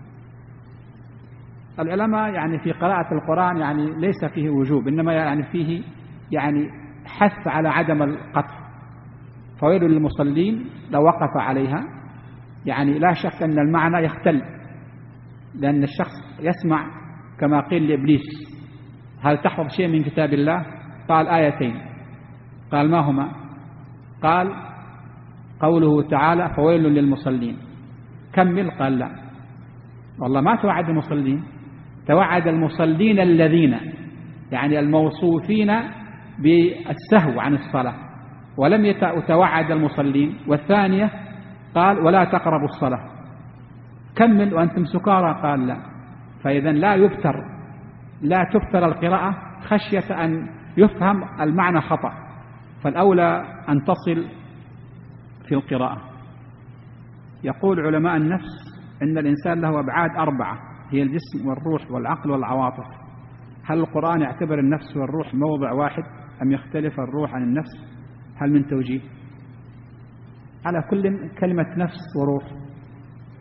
العلماء يعني في قراءة القرآن يعني ليس فيه وجوب، إنما يعني فيه يعني حث على عدم القطع. فويل للمصلين لو وقف عليها يعني لا شك أن المعنى يختل، لأن الشخص يسمع كما قيل لإبليس هل تحفظ شيء من كتاب الله؟ قال آيتين. قال ما هما؟ قال قوله تعالى فويل للمصلين. كمل. قال لا والله ما توعد المصلين، توعد المصلين الذين يعني الموصوفين بالسهو عن الصلاة، ولم يتوعد المصلين. والثانية قال ولا تقربوا الصلاة. كمل وأنتم سكارى. قال لا. فإذا لا تبتر القراءة خشية أن يفهم المعنى خطأ، فالأولى أن تصل في القراءة. يقول علماء النفس إن الإنسان له أبعاد 4 هي الجسم والروح والعقل والعواطف. هل القرآن يعتبر النفس والروح موضع واحد أم يختلف الروح عن النفس؟ هل من توجيه؟ على كل كلمة نفس وروح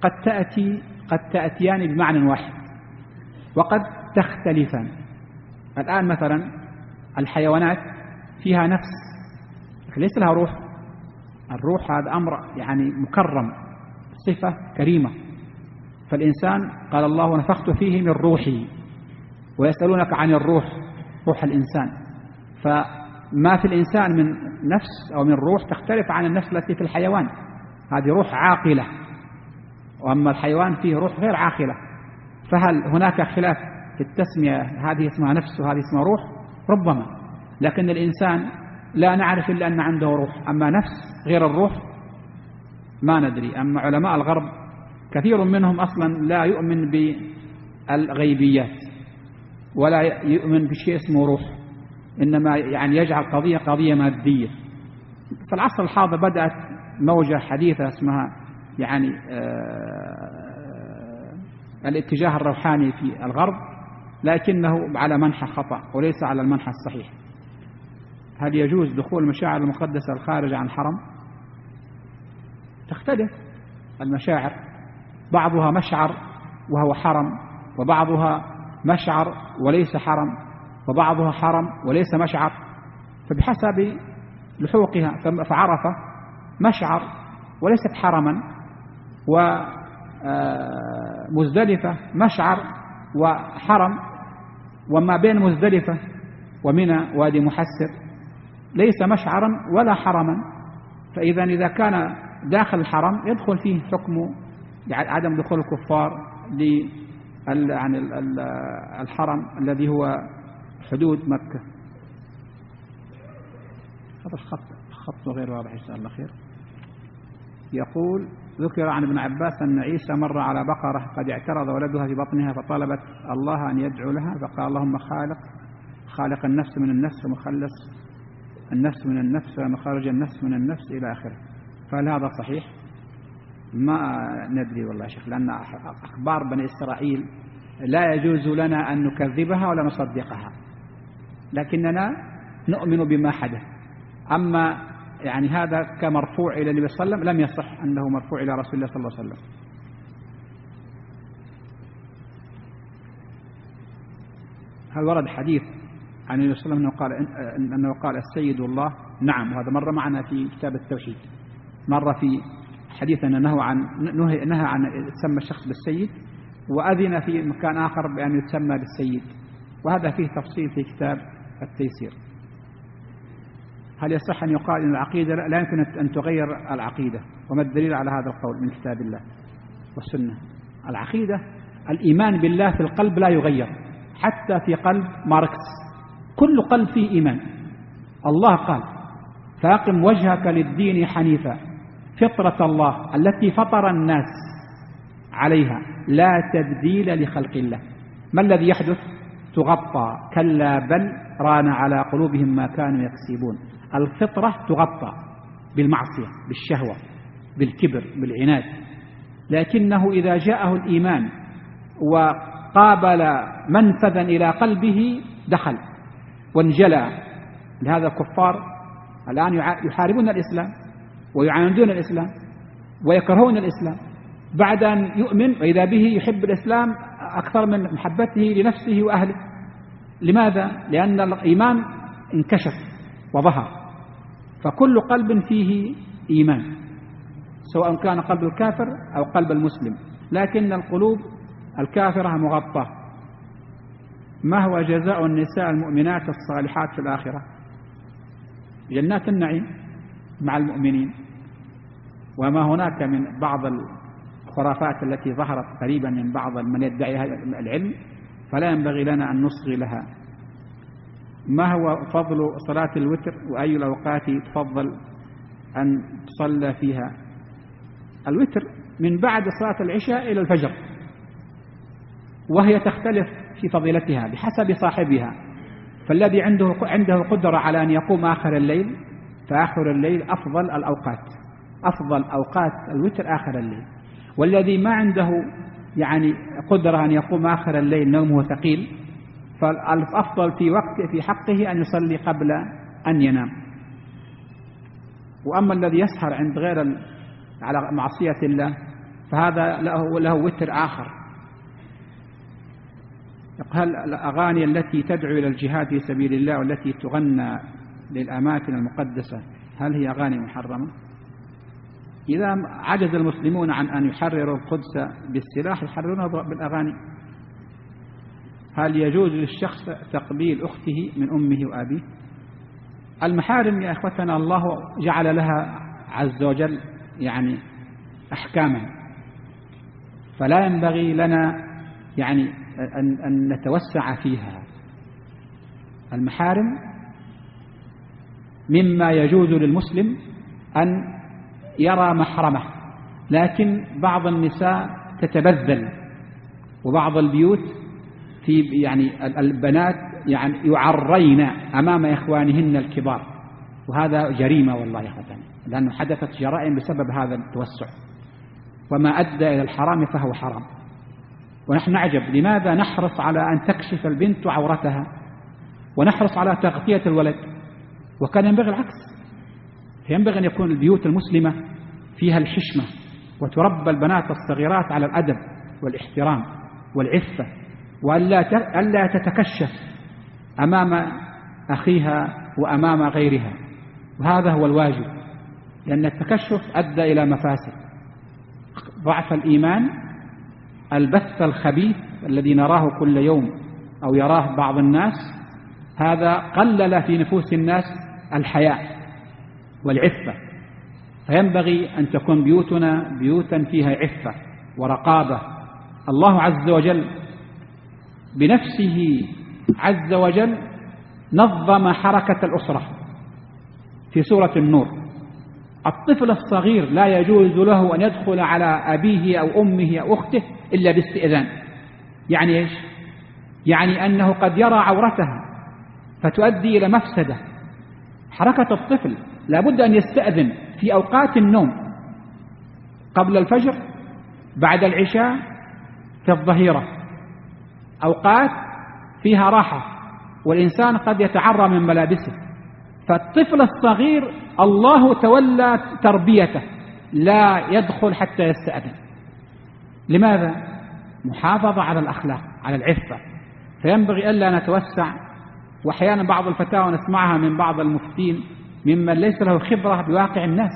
قد تأتيان بمعنى واحد وقد تختلفان. الآن مثلا الحيوانات فيها نفس ليس لها روح. الروح هذا أمر يعني مكرم، صفة كريمة. فالإنسان قال الله نفخت فيه من روحي، ويسألونك عن الروح، روح الإنسان. فما في الإنسان من نفس أو من روح تختلف عن النفس التي في الحيوان، هذه روح عاقلة، وأما الحيوان فيه روح غير عاقلة. فهل هناك خلاف في التسمية، هذه اسمها نفس وهذه اسمها روح؟ ربما، لكن الإنسان لا نعرف إلا أن عنده روح، أما نفس غير الروح ما ندري. أما علماء الغرب كثير منهم أصلا لا يؤمن بالغيبيات ولا يؤمن بشيء اسمه روح، إنما يعني يجعل قضية مادية. في العصر الحاضر بدأت موجة حديثة اسمها يعني الاتجاه الروحاني في الغرب، لكنه على منحى خطأ وليس على المنحى الصحيح. هل يجوز دخول المشاعر المقدسة الخارج عن حرم؟ تختلف المشاعر، بعضها مشعر وهو حرم، وبعضها مشعر وليس حرم، وبعضها حرم وليس مشعر، فبحسب لحوقها. فعرفة مشعر وليست حرما، ومزدلفة مشعر وحرم، وما بين مزدلفة ومنى وادي محسر ليس مشعرا ولا حرما. إذا كان داخل الحرم يدخل فيه حكم عدم دخول الكفار عن الحرم الذي هو حدود مكة. هذا الخط غير واضح، إن شاء الله خير. يقول ذكر عن ابن عباس أن عيسى مر على بقرة قد اعترض ولدها في بطنها، فطلبت الله أن يدعو لها، فقال اللهم خالق النفس من النفس ومخلص النفس من النفس ومخرج النفس من النفس إلى آخره. فهل هذا صحيح؟ ما ندري والله يا شيخ، لأن أخبار بني إسرائيل لا يجوز لنا أن نكذبها ولا نصدقها، لكننا نؤمن بما حدث. أما يعني هذا كمرفوع إلى النبي صلى الله عليه وسلم لم يصح أنه مرفوع إلى رسول الله صلى الله عليه وسلم. هل ورد حديث عن النبي صلى الله عليه وسلم أنه قال السيد الله؟ نعم، وهذا مر معنا في كتاب التوحيد، مر في حديث أنه نهى عن يتسمى الشخص بالسيد، وأذن في مكان آخر بأن يتسمى بالسيد، وهذا فيه تفصيل في كتاب التيسير. هل يصح أن يقال أن العقيدة لا يمكن أن تغير العقيدة؟ وما الدليل على هذا القول من كتاب الله والسنة؟ العقيدة الإيمان بالله في القلب لا يغير، حتى في قلب ماركس كل قلب فيه إيمان. الله قال فأقم وجهك للدين حنيفا فطرة الله التي فطر الناس عليها لا تبديل لخلق الله. ما الذي يحدث؟ تغطى، كلا بل ران على قلوبهم ما كانوا يكسبون. الفطرة تغطى بالمعصية، بالشهوة، بالكبر، بالعناد، لكنه إذا جاءه الإيمان وقابل منفذا إلى قلبه دخل وانجلى. لهذا الكفار الآن يحاربون الإسلام ويعاندون الإسلام ويكرهون الإسلام بعد أن يؤمن، وإذا به يحب الإسلام أكثر من محبته لنفسه وأهله. لماذا؟ لأن الإيمان انكشف وظهر، فكل قلب فيه إيمان، سواء كان قلب الكافر أو قلب المسلم، لكن القلوب الكافرة مغطاة. ما هو جزاء النساء المؤمنات الصالحات في الآخرة؟ جنات النعيم مع المؤمنين. وما هناك من بعض الخرافات التي ظهرت قريبا من بعض من يدعي العلم فلا ينبغي لنا أن نصغي لها. ما هو فضل صلاة الوتر وأي الأوقات تفضل أن تصلى فيها؟ الوتر من بعد صلاة العشاء إلى الفجر، وهي تختلف في فضيلتها بحسب صاحبها. فالذي عنده قدرة على أن يقوم آخر الليل فآخر الليل أفضل الأوقات، أفضل أوقات الوتر آخر الليل. والذي ما عنده يعني قدرة أن يقوم آخر الليل نومه ثقيل، فالأفضل في حقه أن يصلي قبل أن ينام. وأما الذي يسهر عند غير على معصية الله فهذا له وتر آخر. هل الأغاني التي تدعو إلى الجهاد في سبيل الله والتي تغنى للأماكن المقدسة هل هي أغاني محرمة؟ إذا عجز المسلمون عن أن يحرروا القدس بالسلاح يحررونها بالأغاني. هل يجوز للشخص تقبيل أخته من أمه وأبيه؟ المحارم يا أخوتنا الله جعل لها عز وجل يعني أحكاما، فلا ينبغي لنا يعني أن نتوسع فيها. المحارم مما يجوز للمسلم أن يرى محرمه، لكن بعض النساء تتبذل، وبعض البيوت في يعني البنات يعني يعرين أمام إخوانهن الكبار، وهذا جريمة والله يا أخوان، لأنه حدثت جرائم بسبب هذا التوسع، وما أدى إلى الحرام فهو حرام. ونحن نعجب لماذا نحرص على أن تكشف البنت عورتها ونحرص على تغطية الولد، وكان ينبغي العكس. ينبغي أن يكون البيوت المسلمة فيها الحشمة، وتربى البنات الصغيرات على الأدب والاحترام والعفة، وألا تتكشف أمام أخيها وأمام غيرها، وهذا هو الواجب، لأن التكشف أدى إلى مفاسد: ضعف الإيمان، البث الخبيث الذي نراه كل يوم أو يراه بعض الناس، هذا قلل في نفوس الناس الحياء والعفة. فينبغي أن تكون بيوتنا بيوتا فيها عفة ورقابة. الله عز وجل بنفسه عز وجل نظم حركة الأسرة في سورة النور. الطفل الصغير لا يجوز له أن يدخل على أبيه أو أمه أو أخته إلا باستئذان. يعني إيش؟ يعني أنه قد يرى عورتها فتؤدي إلى مفسدة. حركة الطفل لابد أن يستأذن في أوقات النوم، قبل الفجر، بعد العشاء، في الظهيرة، أوقات فيها راحة والإنسان قد يتعرى من ملابسه. فالطفل الصغير الله تولى تربيته، لا يدخل حتى يستأذن. لماذا؟ محافظة على الأخلاق، على العفة. فينبغي ألا نتوسع. وأحيانا بعض الفتاوى نسمعها من بعض المفتين ممن ليس له خبرة بواقع الناس.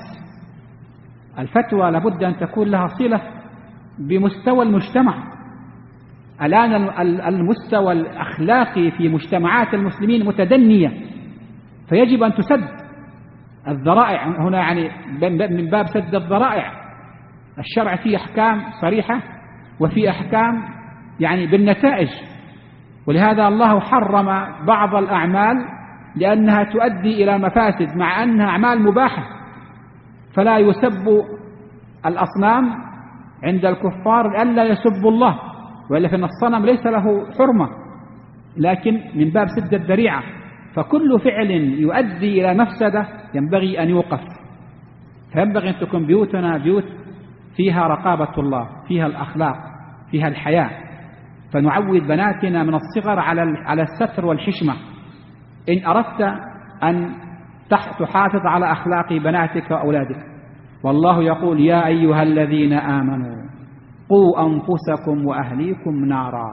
الفتوى لابد أن تكون لها صلة بمستوى المجتمع. الآن المستوى الأخلاقي في مجتمعات المسلمين متدنية، فيجب أن تسد الذرائع هنا، يعني من باب سد الذرائع. الشرع فيه أحكام صريحة وفي أحكام يعني بالنتائج، ولهذا الله حرم بعض الأعمال لأنها تؤدي إلى مفاسد مع أنها أعمال مباحة. فلا يسب الأصنام عند الكفار ألا يسبوا الله، وإلا فإن الصنم ليس له حرمة، لكن من باب سد الذريعة. فكل فعل يؤدي إلى مفسدة ينبغي أن يوقف. فينبغي أن تكون بيوتنا بيوت فيها رقابة الله، فيها الأخلاق، فيها الحياة. فنعود بناتنا من الصغر على الستر والحشمة. إن أردت أن تحافظ على أخلاق بناتك وأولادك، والله يقول: يا أيها الذين آمنوا قوا أنفسكم وأهليكم نارا،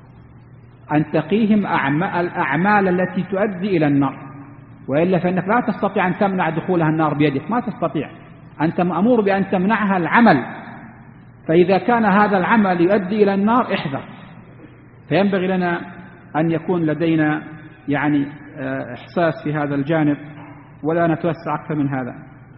أن تقيهم الأعمال التي تؤدي إلى النار، وإلا فإنك لا تستطيع أن تمنع دخولها النار بيدك، ما تستطيع. أنت مأمور بأن تمنعها العمل، فإذا كان هذا العمل يؤدي إلى النار احذر. فينبغي لنا أن يكون لدينا يعني إحساس في هذا الجانب، ولا نتوسع أكثر من هذا.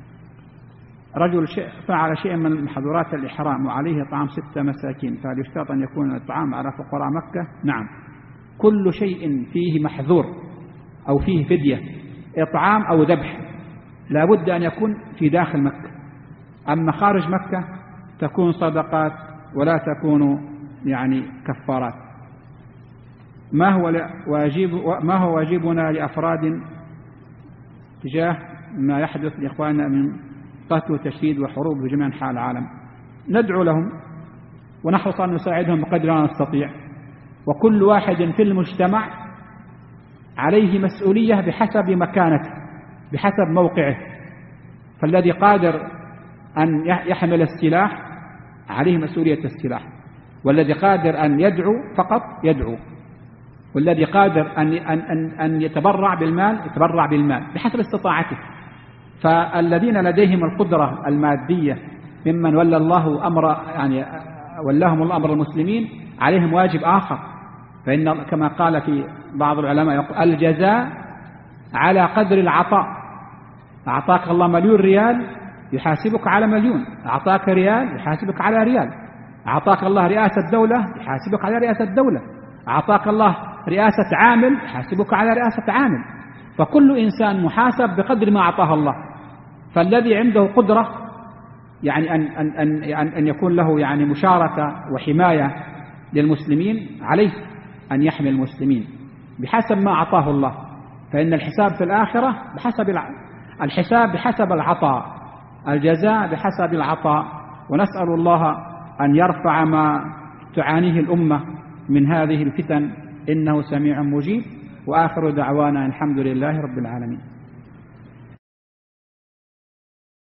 رجل فعل شيئا من محظورات الإحرام وعليه طعام 6 مساكين، فهل يشترط أن يكون الطعام على فقراء مكة؟ نعم، كل شيء فيه محظور أو فيه فدية، إطعام أو ذبح، لا بد أن يكون في داخل مكة. أما خارج مكة تكون صدقات ولا تكون يعني كفارات. ما هو واجبنا لأفراد تجاه ما يحدث لإخواننا من قتل وتشديد وحروب بجميع أنحاء العالم؟ ندعو لهم ونحرص أن نساعدهم بقدر ما نستطيع، وكل واحد في المجتمع عليه مسؤولية بحسب مكانته، بحسب موقعه. فالذي قادر أن يحمل السلاح عليه مسؤولية السلاح. والذي قادر أن يدعو فقط يدعو، والذي قادر أن يتبرع بالمال يتبرع بالمال بحسب استطاعته. فالذين لديهم القدرة المادية ممن ولى الله أمر يعني ولاهم الله أمر المسلمين عليهم واجب آخر، فإن كما قال في بعض العلماء يقول الجزاء على قدر العطاء. أعطاك الله 1,000,000 ريال يحاسبك على 1,000,000، أعطاك ريال يحاسبك على ريال، أعطاك الله رئاسة دولة يحاسبك على رئاسة دولة، أعطاك الله رئاسة عامل يحاسبك على رئاسة عامل. فكل إنسان محاسب بقدر ما أعطاه الله. فالذي عنده قدرة يعني أن يكون له يعني مشاركة وحماية للمسلمين عليه أن يحمي المسلمين بحسب ما أعطاه الله، فإن الحساب في الآخرة الحساب بحسب العطاء، الجزاء بحسب العطاء. ونسأل الله أن يرفع ما تعانيه الأمة من هذه الفتن، إنه سميع مجيب. وآخر دعوانا الحمد لله رب العالمين.